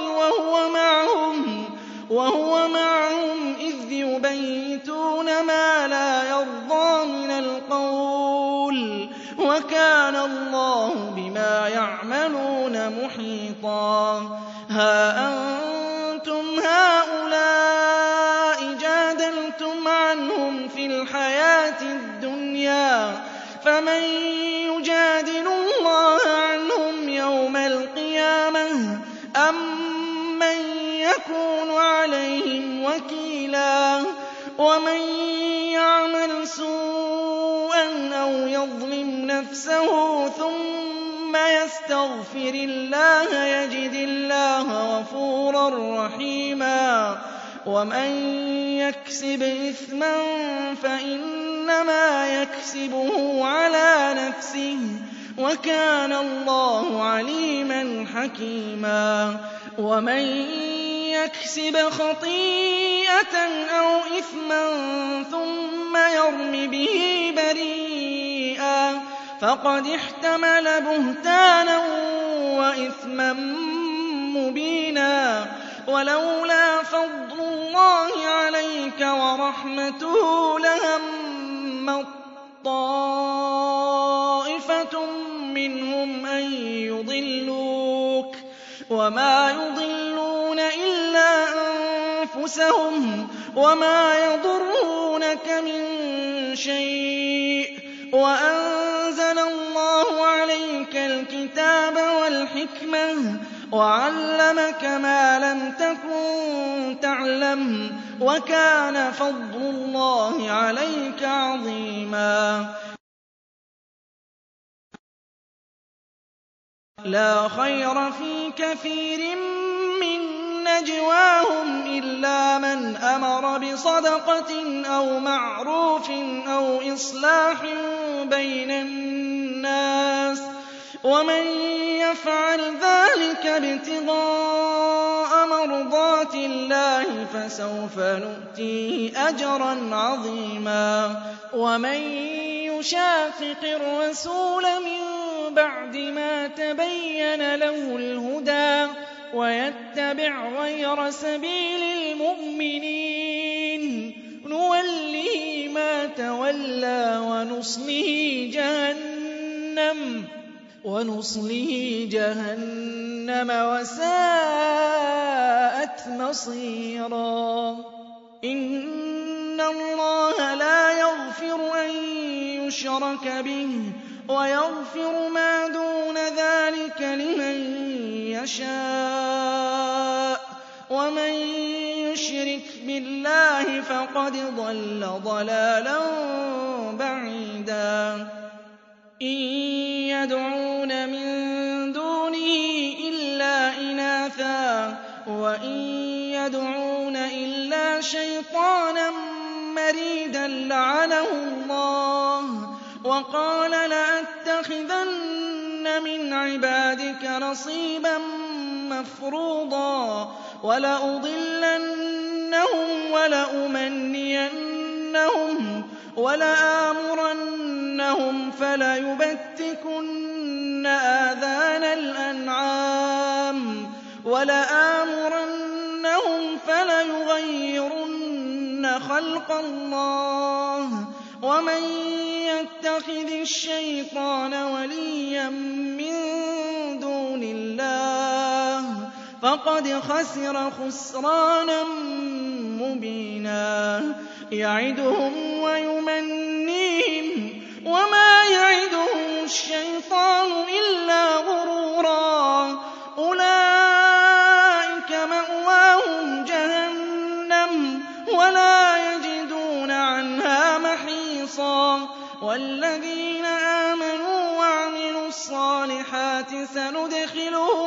وَهُوَ مَعَهُمْ إِذْ يُبَيِّتُونَ مَا لَا يَرْضَىٰ مِنَ الْقَوْلِ ۚ وَكَانَ اللَّهُ بِمَا يَعْمَلُونَ مُحِيطًا هَا أَنتُمْ هَٰؤُلَاءِ جَادَلْتُمْ عَنْهُمْ فِي الْحَيَاةِ الدُّنْيَا فَمَن يُجَادِلُ اللَّهَ عَنْهُمْ يَوْمَ الْقِيَامَةِ أَم مَّن يَكُونُ عَلَيْهِمْ وَكِيلًا وَمَن يَعْمَلْ سُوءًا أَوْ يَظْلِمْ نَفْسَهُ ثُمَّ يَسْتَغْفِرِ اللَّهَ يَجِدِ اللَّهَ غَفُورًا رَّحِيمًا وَمَن يَكْسِبْ إِثْمًا فَإِنَّمَا يَكْسِبُهُ عَلَىٰ نَفْسِهِ ۚ وَكَانَ اللَّهُ عَلِيمًا حَكِيمًا وَمَن يَكْسِبْ خَطِيئَةً أَوْ إِثْمًا ثُمَّ يَرْمِ بِهِ بَرِيئًا فَقَدِ احْتَمَلَ بُهْتَانًا وَإِثْمًا مُّبِينًا وَلَوْلَا فَضْلُ اللَّهِ عَلَيْكَ وَرَحْمَتُهُ لَهَمَّت طَّائِفَةٌ مِّنْهُمْ أَن يُضِلُّوكَ وَمَا يُضِلُّونَ إِلَّا أَنفُسَهُمْ وَمَا يَضُرُّونَكَ مِن شَيْءٍ وَأَنزَلَ اللَّهُ عَلَيْكَ الْكِتَابَ وَالْحِكْمَةَ وَعَلَّمَكَ مَا لَمْ تَكُن تَعْلَمُ وَكَانَ فَضْلُ اللَّهِ عَلَيْكَ عَظِيمًا لَا خَيْرَ فِي كَثِيرٍ مِّن نَّجْوَاهُمْ إِلَّا مَنْ أَمَرَ بِصَدَقَةٍ أَوْ مَعْرُوفٍ أَوْ إِصْلَاحٍ بَيْنَ النَّاسِ ۚ وَمَن يَفْعَلْ ذَٰلِكَ ابْتِغَاءَ مَرْضَاتِ اللَّهِ فَسَوْفَ نُؤْتِيهِ أَجْرًا عَظِيمًا وَمَن يُشَاقِقِ الرَّسُولَ مِن بَعْدِ مَا تَبَيَّنَ لَهُ الْهُدَىٰ وَيَتَّبِعْ غَيْرَ سَبِيلِ الْمُؤْمِنِينَ نُوَلِّهِ مَا تَوَلَّىٰ وَنُصْلِهِ جَهَنَّمَ وَسَاءَتْ مَصِيرًا إِنَّ اللَّهَ لَا يَغْفِرُ أَن يُشْرَكَ بِهِ وَيَغْفِرُ مَا دُونَ ذَٰلِكَ لِمَن يَشَاءُ ۚ وَمَن يُشْرِكْ بِاللَّهِ فَقَدْ ضَلَّ ضَلَالًا بَعِيدًا إِن يَدْعُونَ مِن دُونِهِ إِلَّا إِنَاثًا وَإِن يَدْعُونَ إِلَّا شَيْطَانًا مَّرِيدًا لَّعَنَهُ اللَّهُ وَقَالَ لَأَتَّخِذَنَّ مِنْ عِبَادِكَ نَصِيبًا مَّفْرُوضًا وَلَأُضِلَّنَّهُمْ وَلَأُمَنِّيَنَّهُمْ وَلَآمُرَنَّهُمْ فَلَيُبَتِّكُنَّ آذَانَ الْأَنْعَامِ وَلَآمُرَنَّهُمْ فَلَيُغَيِّرُنَّ خَلْقَ اللَّهِ ۚ وَمَن يَتَّخِذِ الشَّيْطَانَ وَلِيًّا مِّن دُونِ اللَّهِ فَقَدْ خَسِرَ خُسْرَانًا مُّبِينًا يَعِدُهُمْ وَيُمَنِّيهِمْ وَمَا يَعِدُهُمُ الشَّيْطَانُ إِلَّا غُرُورًا أُولَٰئِكَ مَأْوَاهُمْ جَهَنَّمُ وَلَا يَجِدُونَ عَنْهَا مَحِيصًا وَالَّذِينَ آمَنُوا وَعَمِلُوا الصَّالِحَاتِ سَنُدْخِلُهُمْ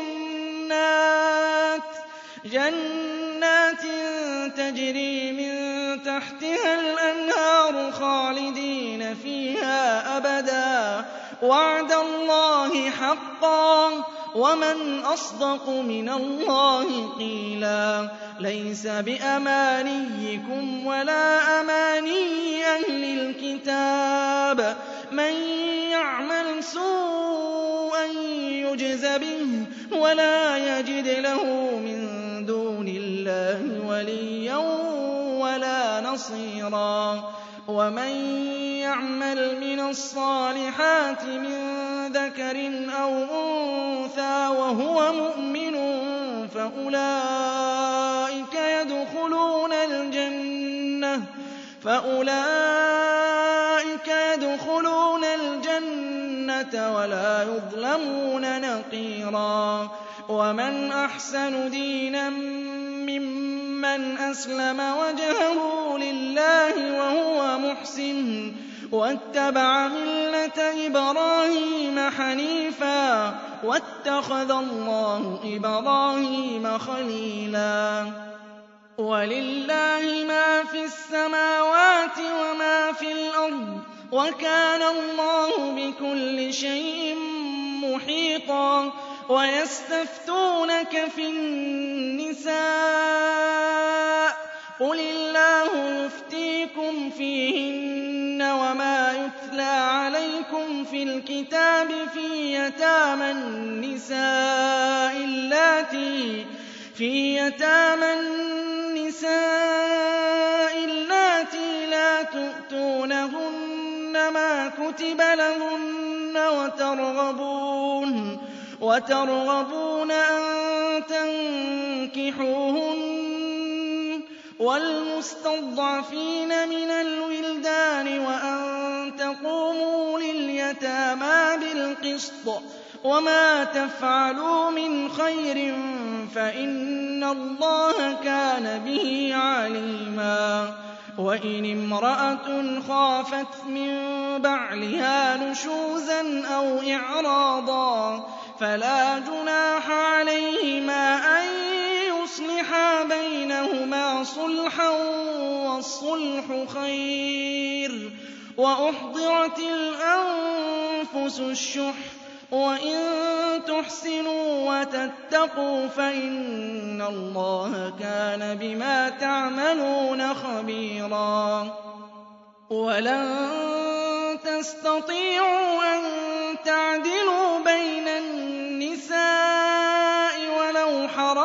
جَنَّاتٍ تَجْرِي مِن تَحْتِهَا الْأَنْهَارُ خَالِدِينَ فِيهَا أَبَدًا ۖ وَعْدَ اللَّهِ حَقًّا ۚ وَمَنْ أَصْدَقُ مِنَ اللَّهِ قِيلًا لَّيْسَ بِأَمَانِيِّكُمْ وَلَا أَمَانِيِّ أَهْلِ الْكِتَابِ ۗ مَن يَعْمَلْ سُوءًا يُجْزَ بِهِ وَلَا يَجِدْ لَهُ مِن دُونِ اللَّهِ وَلِيًّا وَلَا نَصِيرًا وَمَن يَعْمَلْ مِنَ الصَّالِحَاتِ مِن ذَكَرٍ أَوْ أُنثَىٰ وَهُوَ مُؤْمِنٌ فَأُولَٰئِكَ يَدْخُلُونَ الْجَنَّةَ وَلَا يُظْلَمُونَ نَقِيرًا وَمَنْ أَحْسَنُ دِينًا مِّمَّنْ أَسْلَمَ وَجْهَهُ لِلَّهِ وَهُوَ مُحْسِنٌ وَاتَّبَعَ مِلَّةَ إِبْرَاهِيمَ حَنِيفًا وَاتَّخَذَ اللَّهُ إِبْرَاهِيمَ خَلِيلًا وَلِلَّهِ مَا فِي السَّمَاوَاتِ وَمَا فِي الْأَرْضِ وَكَانَ اللَّهُ بِكُلِّ شَيْءٍ مُّحِيطًا وَيَسْتَفْتُونَكَ فِي النِّسَاءِ ۖ قُلِ اللَّهُ يُفْتِيكُمْ فِيهِنَّ وَمَا يُتْلَىٰ عَلَيْكُمْ فِي الْكِتَابِ فِي يَتَامَى النِّسَاءِ اللَّاتِي لَا تُؤْتُونَهُنَّ مَا كُتِبَ لَهُنَّ وَتَرْغَبُونَ أَن تَنكِحُوهُنَّ وَالْمُسْتَضْعَفِينَ مِنَ الْوِلْدَانِ وَأَن تَقُومُوا لِلْيَتَامَىٰ بِالْقِسْطِ ۚ وَمَا تَفْعَلُوا مِنْ خَيْرٍ فَإِنَّ اللَّهَ كَانَ بِهِ عَلِيمًا وَإِنِ امْرَأَةٌ خَافَتْ مِن بَعْلِهَا نُشُوزًا أَوْ إِعْرَاضًا فَلَا جُنَاحَ عَلَيْهِمَا أَن يُصْلِحَا بَيْنَهُمَا صُلْحًا وَالصُّلْحُ خَيْرٌ ۗ وَأُحْضِرَتِ الْأَنفُسُ الشُّحَّ ۚ وَإِن تُحْسِنُوا وَتَتَّقُوا فَإِنَّ اللَّهَ كَانَ بِمَا تَعْمَلُونَ خَبِيرًا وَلَن تَسْتَطِيعُوا أَن تَعْدِلُوا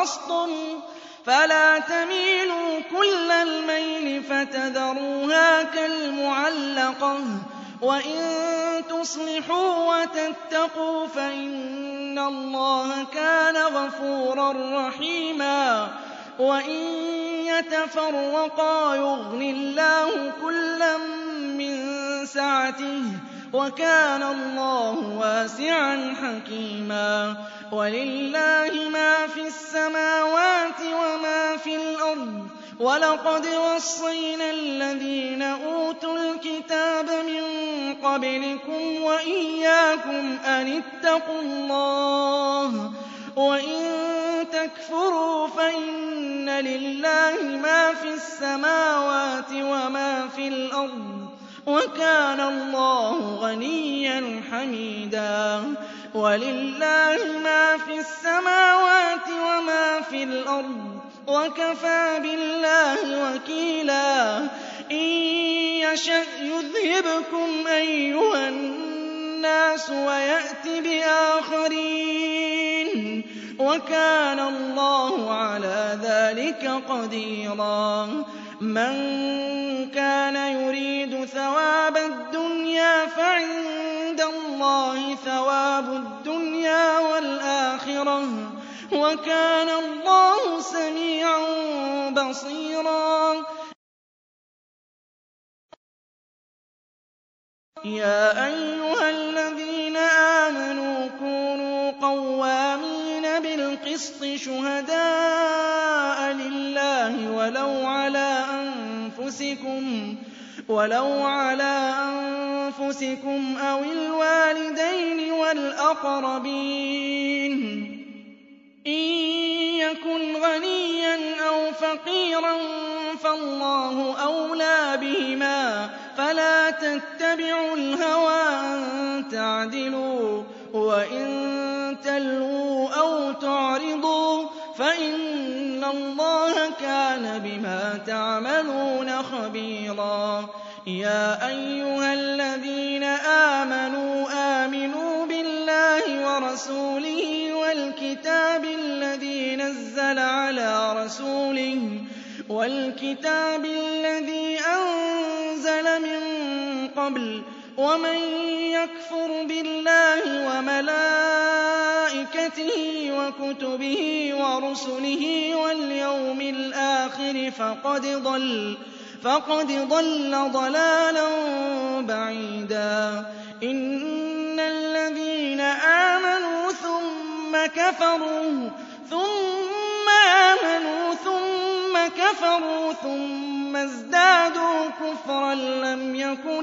خَرَصْتُمْ فَلَا تَمِيلُوا كُلَّ الْمَيْلِ فَتَذَرُوهَا كَالْمُعَلَّقَةِ ۚ وَإِن تُصْلِحُوا وَتَتَّقُوا فَإِنَّ اللَّهَ كَانَ غَفُورًا رَّحِيمًا. وَإِن يَتَفَرَّقَا يُغْنِ اللَّهُ كُلًّا مِّن سَعَتِهِ ۚ وَكَانَ اللَّهُ وَاسِعًا حَكِيمًا. وَلِلَّهِ مَا فِي السَّمَاوَاتِ وَمَا فِي الْأَرْضِ ۗ وَلَقَدْ وَصَّيْنَا الَّذِينَ أُوتُوا الْكِتَابَ مِن قَبْلِكُمْ وَإِيَّاكُمْ أَنِ اتَّقُوا اللَّهَ ۚ وَإِن تَكْفُرُوا فَإِنَّ لِلَّهِ مَا فِي السَّمَاوَاتِ وَمَا فِي الْأَرْضِ ۚ وَكَانَ اللَّهُ غَنِيًّا حَمِيدًا. وَلِلَّهِ مَا فِي السَّمَاوَاتِ وَمَا فِي الْأَرْضِ ۚ وَكَفَىٰ بِاللَّهِ وَكِيلًا. إِن يَشَأْ يُذْهِبْكُمْ أَيُّهَا النَّاسُ وَيَأْتِ بِآخَرِينَ ۚ وَكَانَ اللَّهُ عَلَىٰ ذَٰلِكَ قَدِيرًا. مَّن كَانَ يُرِيدُ ثَوَابَ الدُّنْيَا فَعِندَ اللَّهِ ثَوَابُ الدُّنْيَا وَالْآخِرَةِ ۚ وَكَانَ اللَّهُ سَمِيعًا بَصِيرًا. يَا أَيُّهَا الَّذِينَ آمَنُوا كُونُوا قَوَّامِينَ بِالْقِسْطِ شُهَدَاءَ لِلَّهِ وَلَوْ عَلَىٰ أَنفُسِكُمْ أَوِ الْوَالِدَيْنِ وَالْأَقْرَبِينَ ۚ إِن يَكُنْ غَنِيًّا أَوْ فَقِيرًا فَاللَّهُ أَوْلَىٰ بِهِمَا ۖ فَلَا تَتَّبِعُوا الْهَوَىٰ أَن تَعْدِلُوا ۚ وَإِن تَلْوُوا أَوْ تُعْرِضُوا فَإِنَّ اللَّهَ كَانَ بِمَا تَعْمَلُونَ خَبِيرًا. يَا أَيُّهَا الَّذِينَ آمِنُوا بِاللَّهِ وَرَسُولِهِ وَالْكِتَابِ الَّذِي نَزَّلَ عَلَىٰ رَسُولِهِ وَالْكِتَابِ الَّذِي أَنزَلَ مِن قَبْلُ ۚ وَمَن يَكْفُرْ بِاللَّهِ وَمَلَائِكَتِهِ وَكُتُبِهِ وَرُسُلِهِ وَالْيَوْمِ الْآخِرِ فَقَدْ ضَلَّ ضَلَالًا بَعِيدًا. إِنَّ الَّذِينَ آمَنُوا ثُمَّ كَفَرُوا ثُمَّ ازْدَادُوا كُفْرًا لَّمْ يَكُنِ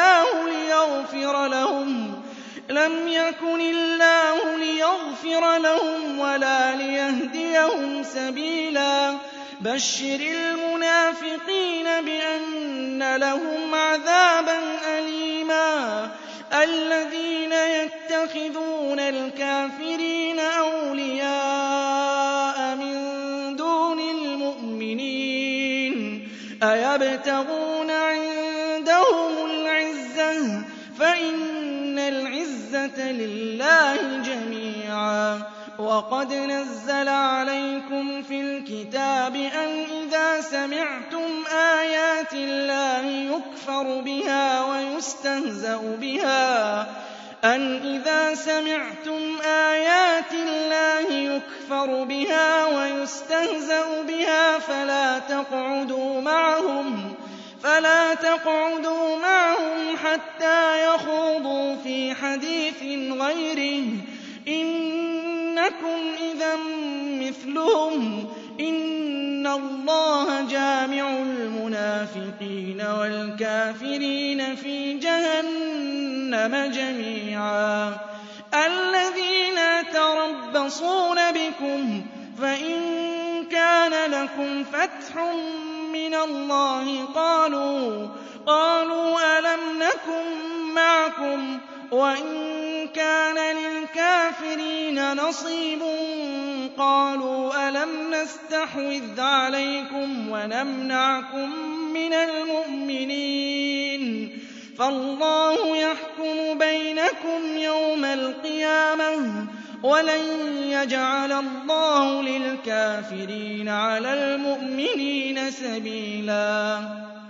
اللَّهُ لِيَغْفِرَ لَهُمْ وَلَا لِيَهْدِيَهُمْ سَبِيلًا. بَشِّرِ الْمُنَافِقِينَ بِأَنَّ لَهُمْ عَذَابًا أَلِيمًا. الَّذِينَ يَتَّخِذُونَ الْكَافِرِينَ أَوْلِيَاءَ مِن دُونِ الْمُؤْمِنِينَ أَيَبْتَغُونَ عِندَهُمُ الْعِزَّةَ فَإِنَّ الْعِزَّةَ لِلَّهِ جَمِيعًا. وَقَدْ نَزَّلَ عَلَيْكُمْ فِي الْكِتَابِ أَنْ إِذَا سَمِعْتُمْ آيَاتِ اللَّهِ يُكْفَرُ بِهَا وَيُسْتَهْزَأُ بِهَا فَلَا تَقْعُدُوا مَعَهُمْ حَتَّىٰ يَخُوضُوا فِي حَدِيثٍ غَيْرِهِ ۚ إِنَّكُمْ إِذًا مِّثْلُهُمْ ۗ إِنَّ اللَّهَ جَامِعُ الْمُنَافِقِينَ وَالْكَافِرِينَ فِي جَهَنَّمَ جَمِيعًا. الَّذِينَ يَتَرَبَّصُونَ بِكُمْ فَإِن كَانَ لَكُمْ فَتْحٌ مِّنَ اللَّهِ قَالُوا أَلَمْ نَكُن مَّعَكُمْ ۚ وَإِن كَانَ لِلْكَافِرِينَ نَصِيبٌ قَالُوا أَلَمْ نَسْتَحْوِذْ عَلَيْكُمْ وَنَمْنَعْكُم مِّنَ الْمُؤْمِنِينَ ۚ فَاللَّهُ يَحْكُمُ بَيْنَكُمْ يَوْمَ الْقِيَامَةِ ۚ وَلَن يَجْعَلَ اللَّهُ لِلْكَافِرِينَ عَلَى الْمُؤْمِنِينَ سَبِيلًا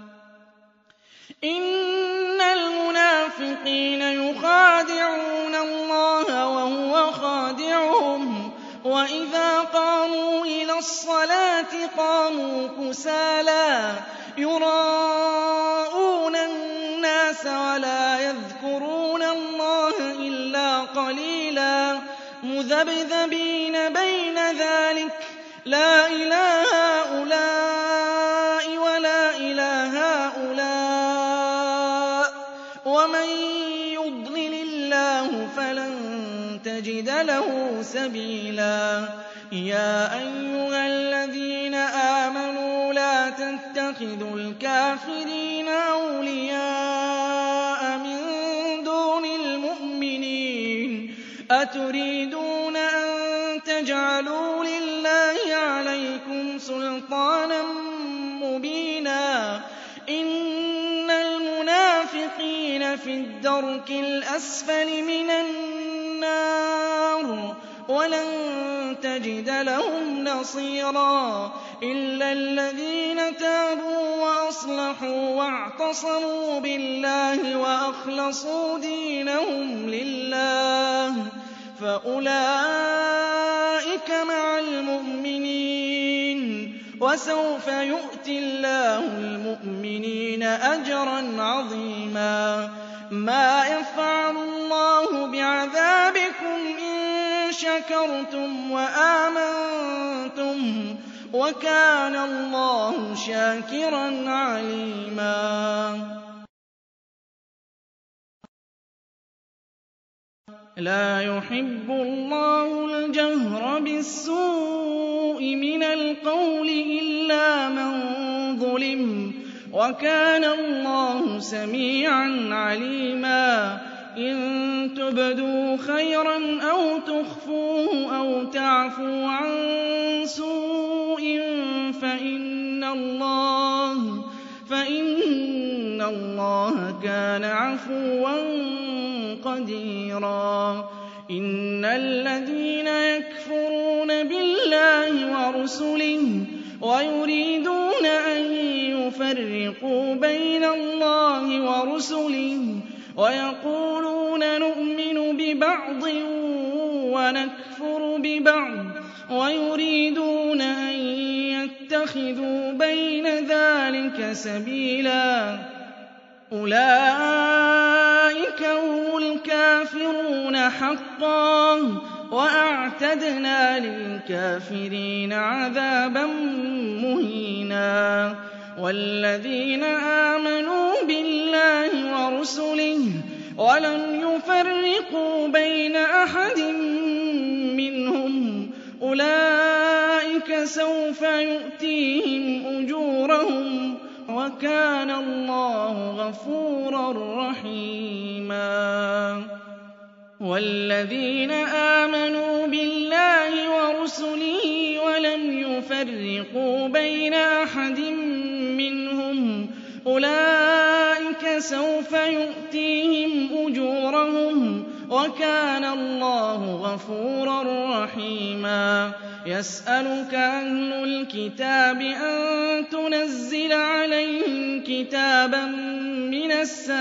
إِنَّ الْمُنَافِقِينَ يُخَادِعُونَ اللَّهَ وَهُوَ خَادِعُهُمْ وَإِذَا قَامُوا إِلَى الصَّلَاةِ قَامُوا كُسَالَىٰ يُرَاءُونَ النَّاسَ وَلَا يَذْكُرُونَ اللَّهَ إِلَّا قَلِيلًا مُّذَبْذَبِينَ بَيْنَ ذَٰلِكَ لَا إِلَىٰ هَٰؤُلَاءِ وَلَا إِلَىٰ هَٰؤُلَاءِ وَمَن يُضْلِلِ اللَّهُ فَلَن تَجِدَ لَهُ سَبِيلًا يَا أَيُّهَا الَّذِينَ آمَنُوا لَا تَتَّخِذُوا الْكَافِرِينَ أَوْلِيَاءَ مِن دُونِ الْمُؤْمِنِينَ أَتُرِيدُونَ أَن تَجْعَلُوا لِلَّهِ عَلَيْكُمْ سُلْطَانًا مُّبِينًا إِنَّ الْمُنَافِقِينَ فِي الدَّرْكِ الْأَسْفَلِ مِنَ النَّارِ وَلَن تَجِدَ لَهُمْ نَصِيرًا إِلَّا الَّذِينَ تَابُوا وَأَصْلَحُوا وَاعْتَصَمُوا بِاللَّهِ وَأَخْلَصُوا دِينَهُمْ لِلَّهِ فَأُولَٰئِكَ مَعَ الْمُؤْمِنِينَ وَسَوْفَ يُؤْتِ اللَّهُ الْمُؤْمِنِينَ أَجْرًا عَظِيمًا مَا يَفْعَلُ اللَّهُ بِعَذَابِكُمْ إِن شَكَرْتُمْ وَآمَنتُمْ وَكَانَ اللَّهُ شَاكِرًا عَلِيمًا لَا يُحِبُّ اللَّهُ الْجَهْرَ بِالسُّوءِ مِنَ الْقَوْلِ إِلَّا مَن ظُلِمَ وَكَانَ اللَّهُ سَمِيعًا عَلِيمًا إِن تُبْدُوا خَيْرًا أَوْ تُخْفُوهُ أَوْ تَعْفُوا عَن سُوءٍ فَإِنَّ اللَّهَ كَانَ عَفُوًّا قَدِيرًا إِنَّ الَّذِينَ يَكْفُرُونَ بِاللَّهِ وَرُسُلِهِ وَيُرِيدُونَ أَن يُفَرِّقُوا بَيْنَ اللَّهِ وَرُسُلِهِ وَيَقُولُونَ نُؤْمِنُ بِبَعْضٍ وَنَكْفُرُ بِبَعْضٍ وَيُرِيدُونَ أَن يَتَّخِذُوا بَيْنَ ذَٰلِكَ سَبِيلًا أُولَٰئِكَ هُمُ الْكَافِرُونَ حَقًّا وَأَعْتَدْنَا لِلْكَافِرِينَ عَذَابًا مُّهِينًا وَالَّذِينَ آمَنُوا بِاللَّهِ وَرُسُلِهِ وَلَمْ يُفَرِّقُوا بَيْنَ أَحَدٍ مِّنْهُمْ أُولَٰئِكَ سَوْفَ يُؤْتِيهِمْ أُجُورَهُمْ وَكَانَ اللَّهُ غَفُورًا رَّحِيمًا وَالَّذِينَ آمَنُوا بِاللَّهِ وَرُسُلِهِ وَلَمْ يُفَرِّقُوا بَيْنَ أَحَدٍ مِّنْهُمْ أُولَٰئِكَ سَوْفَ يُؤْتِيهِمْ أُجُورَهُمْ وَكَانَ اللَّهُ غَفُورًا رَّحِيمًا يَسْأَلُكَ أَهْلُ الْكِتَابِ أَن تُنَزِّلَ عَلَيْهِمْ كِتَابًا مِّنَ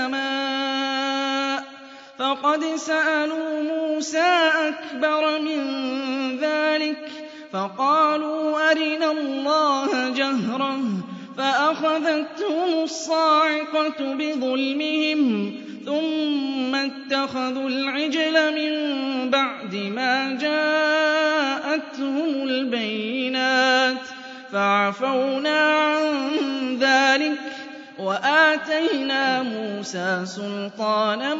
السَّمَاءِ فَقَدْ سَأَلُوا مُوسَىٰ أَكْبَرَ مِن ذَٰلِكَ فَقَالُوا أَرِنَا اللَّهَ جَهْرَةً فَأَخَذَتْهُمُ الصَّاعِقَةُ بِظُلْمِهِمْ ثُمَّ اتَّخَذُوا الْعِجْلَ مِن بَعْدِ مَا جَاءَتْهُمُ الْبَيِّنَاتُ فَعَفَوْنَا عَن ذَٰلِكَ وَآتَيْنَا مُوسَىٰ سُلْطَانًا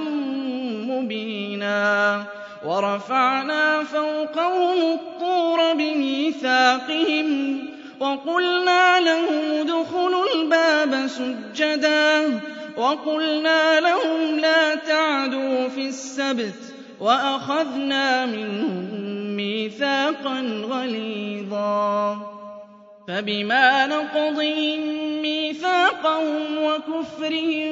مُّبِينًا وَرَفَعْنَا فَوْقَهُمُ الطُّورَ بِمِيثَاقِهِمْ وَقُلْنَا لَهُمُ ادْخُلُوا الْبَابَ سُجَّدًا وَقُلْنَا لَهُمْ لَا تَعْدُوا فِي السَّبْتِ وَأَخَذْنَا مِنْهُم مِّيثَاقًا غَلِيظًا فَبِمَا نَقْضِهِم مِّيثَاقَهُمْ وَكُفْرِهِم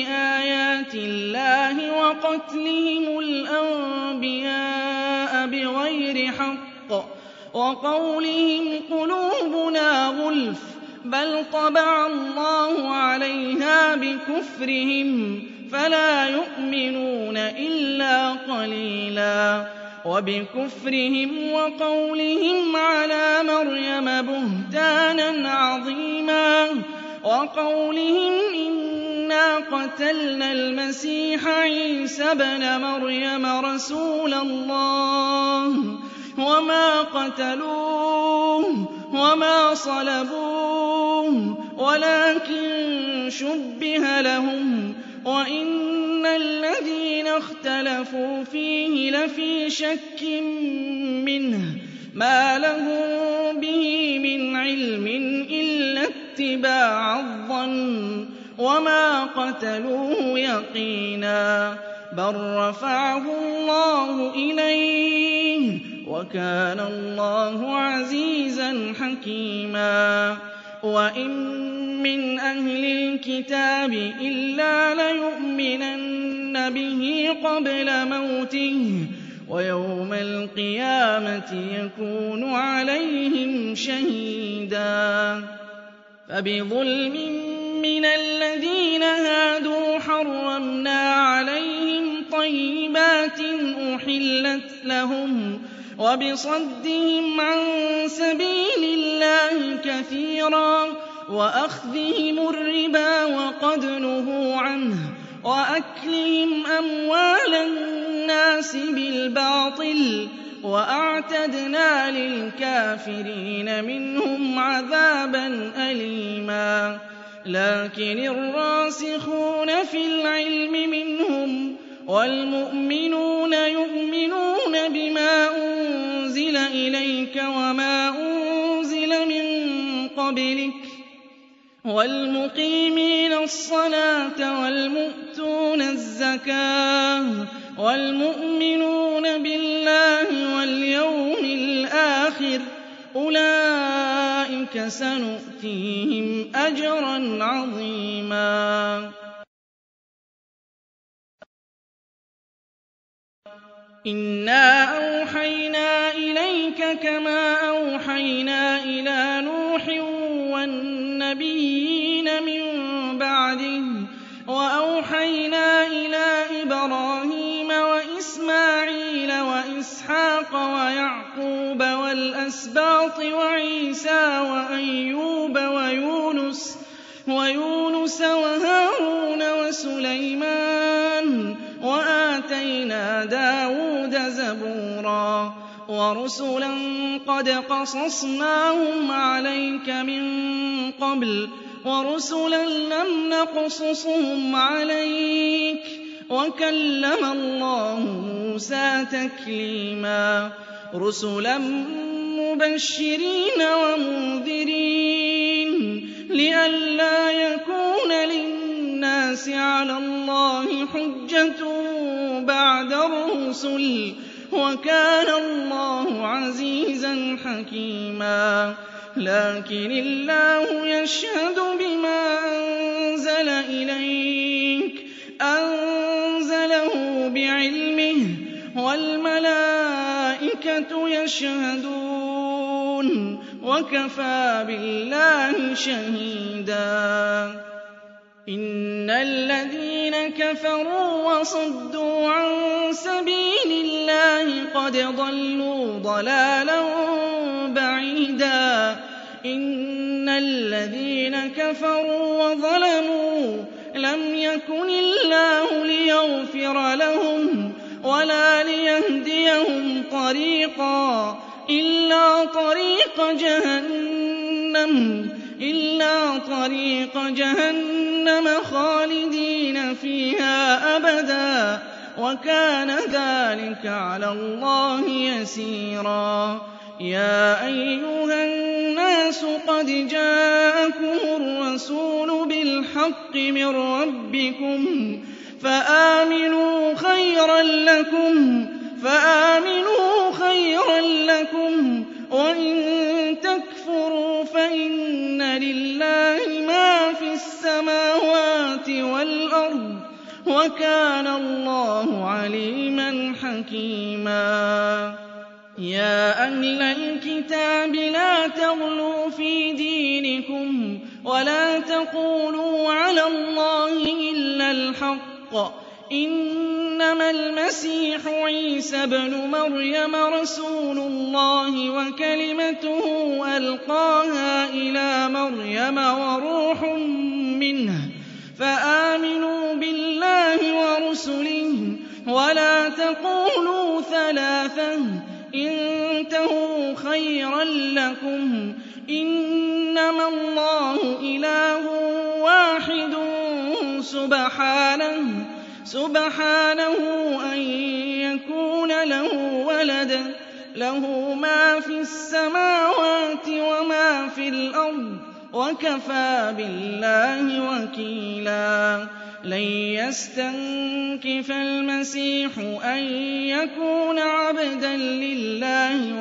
بِآيَاتِ اللَّهِ وَقَتْلِهِمُ الْأَنبِيَاءَ بِغَيْرِ وقولهم قلوبنا غلف بل طبع الله عليها بكفرهم فلا يؤمنون إلا قليلا وبكفرهم وقولهم على مريم بهتانا عظيما وقولهم إنا قتلنا المسيح عيسى ابن مريم رسول الله وما قتلوه وما صلبوه ولكن شبه لهم وإن الذين اختلفوا فيه لفي شك منه ما لهم به من علم إلا اتباع الظن وما قتلوه يقينا بل رفعه الله إليه وكان الله عزيزا حكيما وإن من أهل الكتاب إلا ليؤمنن به قبل موته ويوم القيامة يكون عليهم شهيدا فبظلم من الذين هادوا حرمنا عليهم طيبات أحلت لهم وبصدهم عن سبيل الله كثيرا وأخذهم الربا وقد نهوا عنه وأكلهم أموال الناس بالباطل وأعتدنا للكافرين منهم عذابا أليما لكن الراسخون في العلم منهم والمؤمنون يؤمنون بما أنزل إليك وما أنزل من قبلك والمقيمين الصلاة والمؤتون الزكاة والمؤمنون بالله واليوم الآخر أولئك سنؤتيهم أجرا عظيما إنا أوحينا إليك كما أوحينا إلى نوح والنبيين من بعده وأوحينا إلى إبراهيم وإسماعيل وإسحاق ويعقوب والأسباط وعيسى وأيوب ويونس وهارون وسليمان وآتينا داود زبورا ورسلا قد قصصناهم عليك من قبل ورسلا لم نقصصهم عليك وكلم الله موسى تكليما رسلا مبشرين ومنذرين لئلا يكون للناس على الله حجة بعد الرسل وكان الله عزيزا حكيما لكن الله يشهد بما أنزل إليك أنزله بعلمه والملائكة يشهدون وكفى بالله شهيدا إن الذين كفروا وصدوا عن سبيل الله قد ضلوا ضلالا بعيدا إن الذين كفروا وظلموا لم يكن الله ليغفر لهم ولا ليهديهم طريقا إلا طريق جهنم خالدين فيها أبدا وكان ذلك على الله يسيرا يا أيها الناس قد جاءكم الرسول بالحق من ربكم فآمنوا خيرا لكم وإن تكفروا فإن لله ما في السماوات والأرض وكان الله عليما حكيما يَا أَهْلَ الْكِتَابِ لَا تَغْلُوا فِي دِينِكُمْ وَلَا تَقُولُوا عَلَى اللَّهِ إِلَّا الْحَقَّ ۚ إِنَّمَا الْمَسِيحُ عِيسَى ابْنُ مَرْيَمَ رَسُولُ اللَّهِ وَكَلِمَتُهُ أَلْقَاهَا إِلَىٰ مَرْيَمَ وَرُوحٌ مِّنْهُ ۖ فَآمِنُوا بِاللَّهِ وَرُسُلِهِ وَلَا تَقُولُوا ثَلَاثَةٌ ۚ انتهوا خيرا لكم، إنما الله إله واحد سبحانه أن يكون له ولد، له ما في السماوات وما في الأرض، وكفى بالله وكيلا. لن يستنكف المسيح أن يكون عبدا لله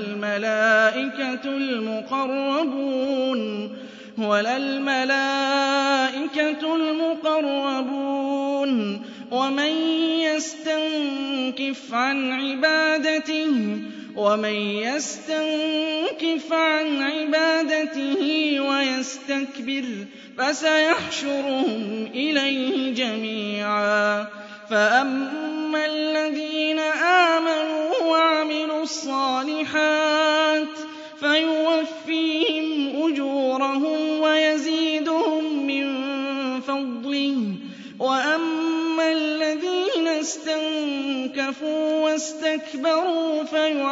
ولا الملائكة المقربون، ومن يستنكف عن عبادته ويستكبر فسيحشرهم إليه جميعا. فأما الذين آمنوا وعملوا الصالحات فيوفيهم أجورهم ويزيدهم من فضله، وأما الذين استنكفوا واستكبروا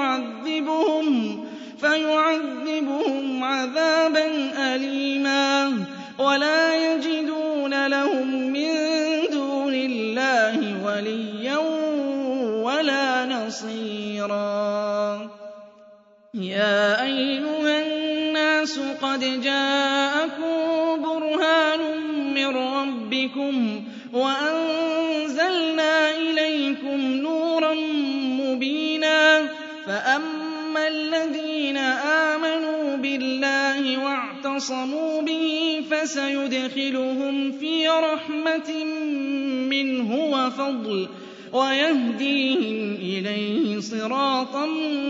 فيعذبهم عذابا أليما، ولا يجدون لهم من دون الله وليا ولا نصيرا. يا أيها الناس قد جاءكم برهان من ربكم وأنزلنا إليكم نورا مبينا. فأما الذين آمنوا بالله واعتصموا به فسيدخلهم في رحمة منه وفضل ويهديهم إليه صراطا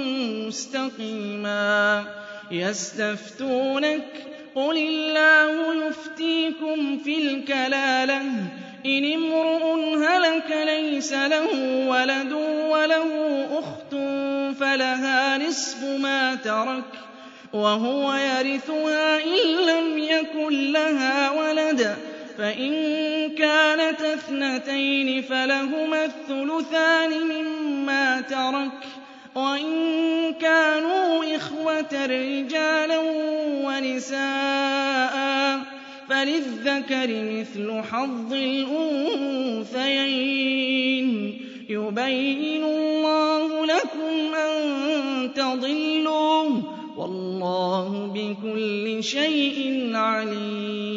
مستقيما. يستفتونك قل الله يفتيكم في الكلالة إن امرؤ هلك ليس له ولد وله أخت فلها نصف ما ترك وهو يرثها إن لم يكن لها ولد، فإن كانت اثنتين فلهما الثلثان مما ترك، وإن كانوا إخوة رجالا ونساء فللذكر مثل حظ الأنثيين. يبين الله لكم أن تضلوا، والله بكل شيء عليم.